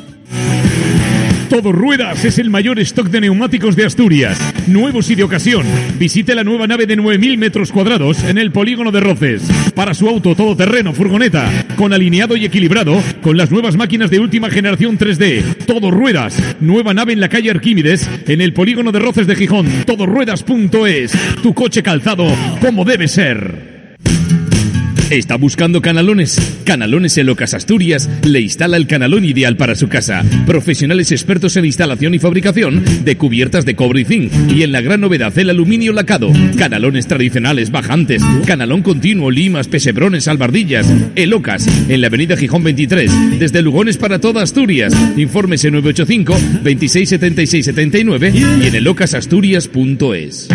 Todo Ruedas es el mayor stock de neumáticos de Asturias. Nuevos y de ocasión. Visite la nueva nave de nueve mil metros cuadrados en el polígono de Roces. Para su auto todoterreno, furgoneta, con alineado y equilibrado, con las nuevas máquinas de última generación tres D. Todo Ruedas. Nueva nave en la calle Arquímedes, en el polígono de Roces de Gijón. todo ruedas punto es. Tu coche calzado como debe ser. ¿Está buscando canalones? Canalones en Locas Asturias le instala el canalón ideal para su casa. Profesionales expertos en instalación y fabricación de cubiertas de cobre y zinc. Y en la gran novedad, el aluminio lacado. Canalones tradicionales, bajantes, canalón continuo, limas, pesebrones, albardillas. El Locas, en la avenida Gijón veintitrés. Desde Lugones para toda Asturias. Infórmese nueve ocho cinco, veintiséis, setenta y seis, setenta y nueve y en el locas asturias punto es.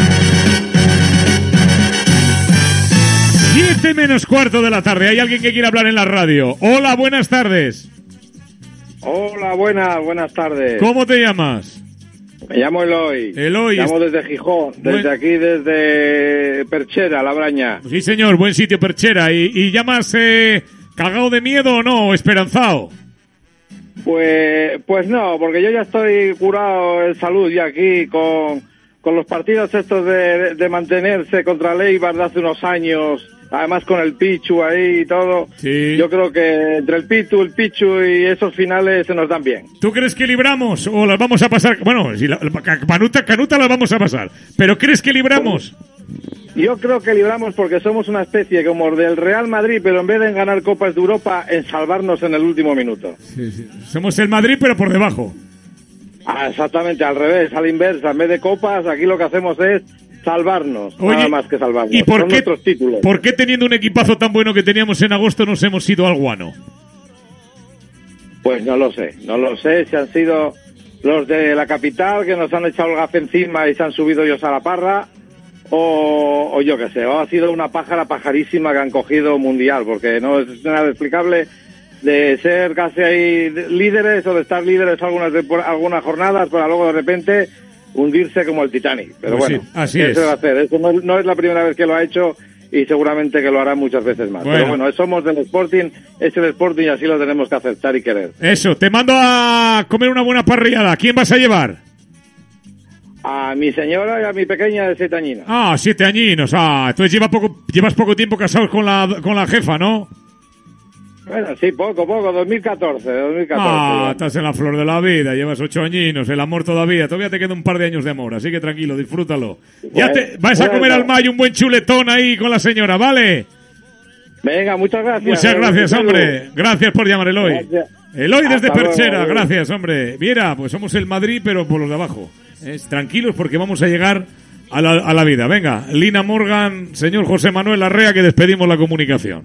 Siete menos cuarto de la tarde. ¿Hay alguien que quiera hablar en la radio? Hola, buenas tardes. Hola, buenas, buenas tardes. ¿Cómo te llamas? Me llamo Eloy. Eloy. Llamo desde Gijón, desde Buen- aquí, desde Perchera, La Braña. Sí, señor, buen sitio, Perchera. ¿Y, y llamas, eh, ¿Cagado de miedo o no? ¿Esperanzado? Pues, pues no, porque yo ya estoy curado en salud ya aquí con, con los partidos estos de, de mantenerse contra el Eibar de hace unos años, además con el Pichu ahí y todo. Sí. Yo creo que entre el Pitu, el Pichu y esos finales se nos dan bien. ¿Tú crees que libramos o las vamos a pasar? Bueno, si la, la, canuta, canuta las vamos a pasar, pero ¿crees que libramos? Yo creo que libramos porque somos una especie como del Real Madrid, pero en vez de ganar Copas de Europa, en salvarnos en el último minuto. Sí, sí. Somos el Madrid, pero por debajo. Ah, exactamente, al revés, a la inversa. En vez de copas, aquí lo que hacemos es salvarnos, Oye, nada más que salvarnos. ¿Y por Son qué, nuestros títulos. por qué teniendo un equipazo tan bueno que teníamos en agosto nos hemos ido al guano? Pues no lo sé, no lo sé si han sido los de la capital que nos han echado el gafe encima y se han subido ellos a la parra, o, o yo qué sé, o ha sido una pájara pajarísima que han cogido mundial, porque no es nada explicable de ser casi ahí líderes o de estar líderes algunas, algunas jornadas para luego de repente hundirse como el Titanic. Pero pues bueno, sí, así ¿qué es. se va a hacer? Eso no, no es la primera vez que lo ha hecho y seguramente que lo hará muchas veces más. Bueno. Pero bueno, somos del Sporting, es el Sporting y así lo tenemos que aceptar y querer. Eso, te mando a comer una buena parrillada. ¿Quién vas a llevar? A mi señora y a mi pequeña de siete añinos. Ah, siete añinos. Ah, entonces lleva poco, llevas poco tiempo casados con la, con la jefa, ¿no? Bueno, sí, poco, poco, dos mil catorce, dos mil catorce. Ah, ya. estás en la flor de la vida, llevas ocho añinos, el amor todavía, todavía te queda un par de años de amor, así que tranquilo, disfrútalo. Ya te vas a comer al mayo un buen chuletón ahí con la señora, ¿vale? Venga, muchas gracias. Muchas gracias, hombre. Gracias por llamar, Eloy. Gracias. Eloy desde Hasta luego, Perchera, adiós. gracias, hombre. Mira, pues somos el Madrid, pero por los de abajo. Es, tranquilos porque vamos a llegar a la, a la vida. Venga, Lina Morgan, señor José Manuel Larrea, que despedimos la comunicación.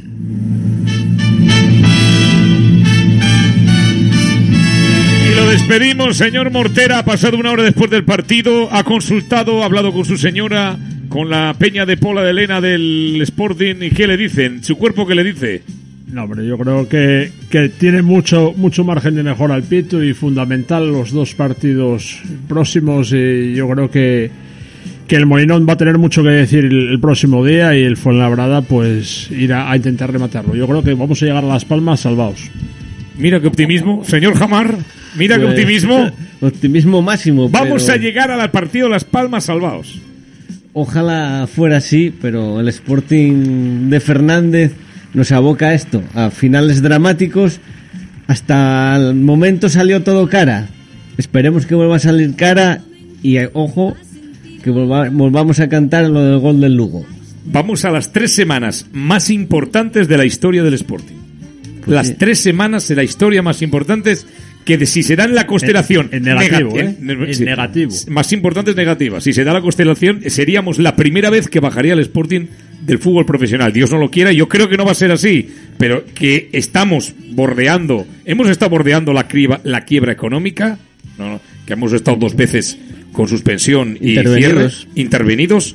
Y lo despedimos, señor Mortera, ha pasado una hora después del partido, ha consultado, ha hablado con su señora, con la peña de Pola de Elena del Sporting, ¿y qué le dicen? ¿Su cuerpo qué le dice? No, pero yo creo que, que tiene mucho mucho margen de mejora el Pitu y fundamental los dos partidos próximos, y yo creo que, que el Molinón va a tener mucho que decir el, el próximo día y el Fuenlabrada pues irá a intentar rematarlo. Yo creo que vamos a llegar a Las Palmas salvados. Mira qué optimismo, señor Jamar, mira Pues, qué optimismo. Optimismo máximo. Vamos pero a llegar al partido Las Palmas salvados. Ojalá fuera así, pero el Sporting de Fernández nos aboca a esto, a finales dramáticos. Hasta el momento salió todo cara. Esperemos que vuelva a salir cara y, eh, ojo, que volva- volvamos a cantar lo del gol del Lugo. Vamos a las tres semanas más importantes de la historia del Sporting. Pues las sí. tres semanas de la historia más importantes que de si se dan la constelación En- en negativo, nega- ¿eh? en- En sí, negativo. más importantes negativas. Si se da la constelación, seríamos la primera vez que bajaría el Sporting del fútbol profesional. Dios no lo quiera, yo creo que no va a ser así, pero que estamos bordeando, hemos estado bordeando la, criba, la quiebra económica, no, no, que hemos estado dos veces con suspensión y Intervenidos. cierre, intervenidos.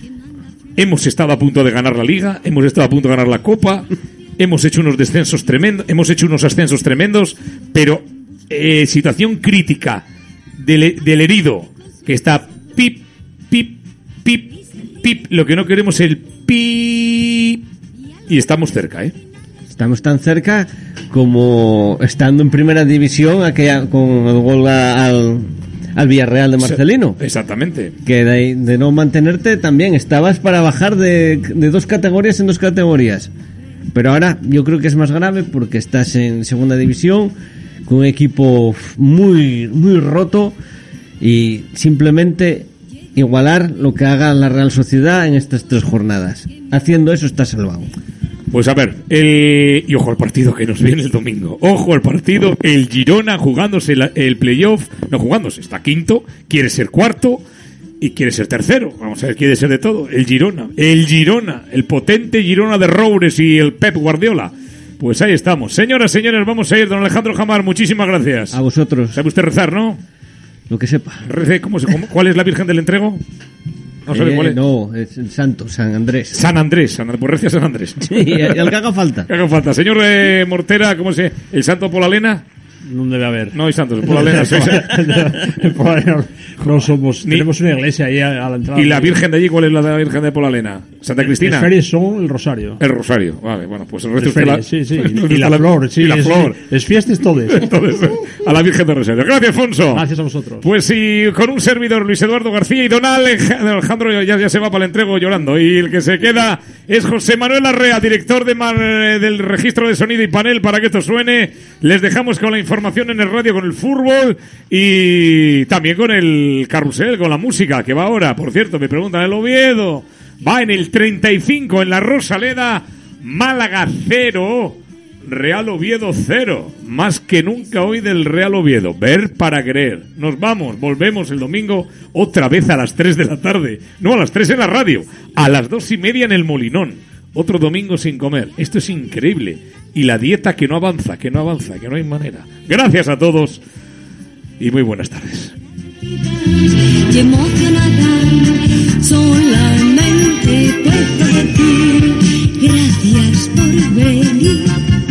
Hemos estado a punto de ganar la Liga, hemos estado a punto de ganar la Copa, hemos hecho unos descensos tremendos, hemos hecho unos ascensos tremendos, pero eh, situación crítica del, del herido, que está pip, pip, pip, pip, lo que no queremos es el pip, y estamos cerca, ¿eh? Estamos tan cerca como estando en primera división aquella, con el gol a- al, al Villarreal de Marcelino. Exactamente. Que de, de no mantenerte también estabas para bajar de, de dos categorías en dos categorías. Pero ahora yo creo que es más grave porque estás en segunda división con un equipo muy, muy roto y simplemente igualar lo que haga la Real Sociedad en estas tres jornadas. Haciendo eso está salvado. Pues a ver, el... y ojo al partido que nos viene el domingo. Ojo al partido, el Girona jugándose la- el playoff, no jugándose, está quinto, quiere ser cuarto y quiere ser tercero. Vamos a ver, quiere ser de todo. El Girona, el Girona, el potente Girona de Roures y el Pep Guardiola. Pues ahí estamos. Señoras, señores, vamos a ir. Don Alejandro Jamar, muchísimas gracias. A vosotros. ¿Sabe usted rezar, no? Lo que sepa. Rece, ¿cómo se, cómo- ¿Cuál es la Virgen del Entrego? No sabe Eh, cuál es. no, es el santo, San Andrés. San Andrés, San Andrés, pues recia San Andrés. Sí, y el que haga falta. Que haga falta. Señor eh, Mortera, ¿cómo se? ¿El santo por la lena? no debe haber. No hay santos, en Polalena sois... En Polalena no somos, Ni... tenemos una iglesia ahí a la entrada. ¿Y la Virgen de allí, cuál es la de la Virgen de Polalena? ¿Santa Cristina? Las ferias son el Rosario. El Rosario, vale, bueno, pues el resto es la... Sí, sí, y la, la flor, sí. Y la es, flor. Es fiestas todas. Entonces, a la Virgen de Rosario. Gracias, Alfonso. Gracias a vosotros. Pues sí, con un servidor, Luis Eduardo García, y don Alejandro ya, ya se va para el entrego llorando. Y el que se queda es José Manuel Arrea, director de Mar, del registro de sonido y panel, para que esto suene. Les dejamos con la información en el radio, con el fútbol y también con el carrusel, con la música que va ahora. Por cierto, me preguntan, el Oviedo va en el treinta y cinco en la Rosaleda. Málaga cero, Real Oviedo cero. Más que nunca hoy del Real Oviedo. Ver para creer. Nos vamos, volvemos el domingo otra vez a las tres de la tarde. No, a las tres en la radio. A las dos y media en el Molinón. Otro domingo sin comer. Esto es increíble. Y la dieta que no avanza, que no avanza, que no hay manera. Gracias a todos y muy buenas tardes. Y emocionada, solamente puedo decir gracias por venir.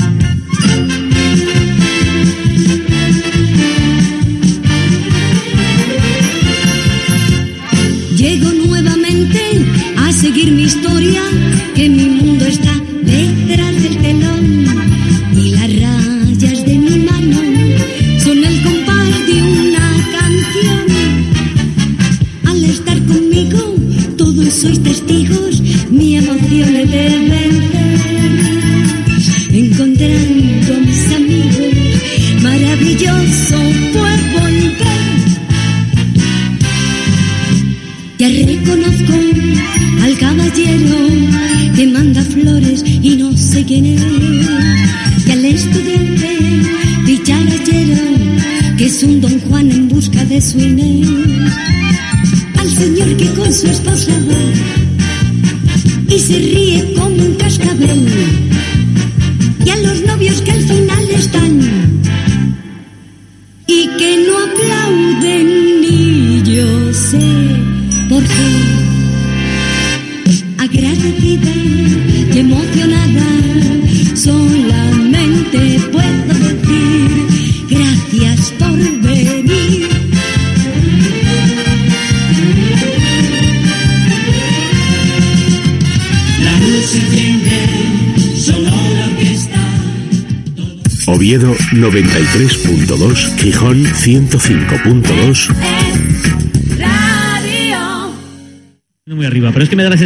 Llego nuevamente a seguir mi historia, que mi mundo está detrás del telón y las rayas de mi mano son el compás de una canción. Al estar conmigo todos sois testigos, mi emoción es de vencer. Encontrando a mis amigos, maravilloso fue volver. Ya reconozco al caballero que manda flores y no sé quién es, y al estudiante dicharachero que es un don Juan en busca de su Inés, al señor que con su esposa va y se ríe como un cascabel, y a los novios que al final están y que no aplauden, ni yo sé por qué. Agradecida y emocionada, solamente puedo decir gracias por venir. La luz se enciende, solo la orquesta. Oviedo noventa y tres punto dos, Gijón ciento cinco punto dos. Radio. Muy arriba, pero es que me da la sensación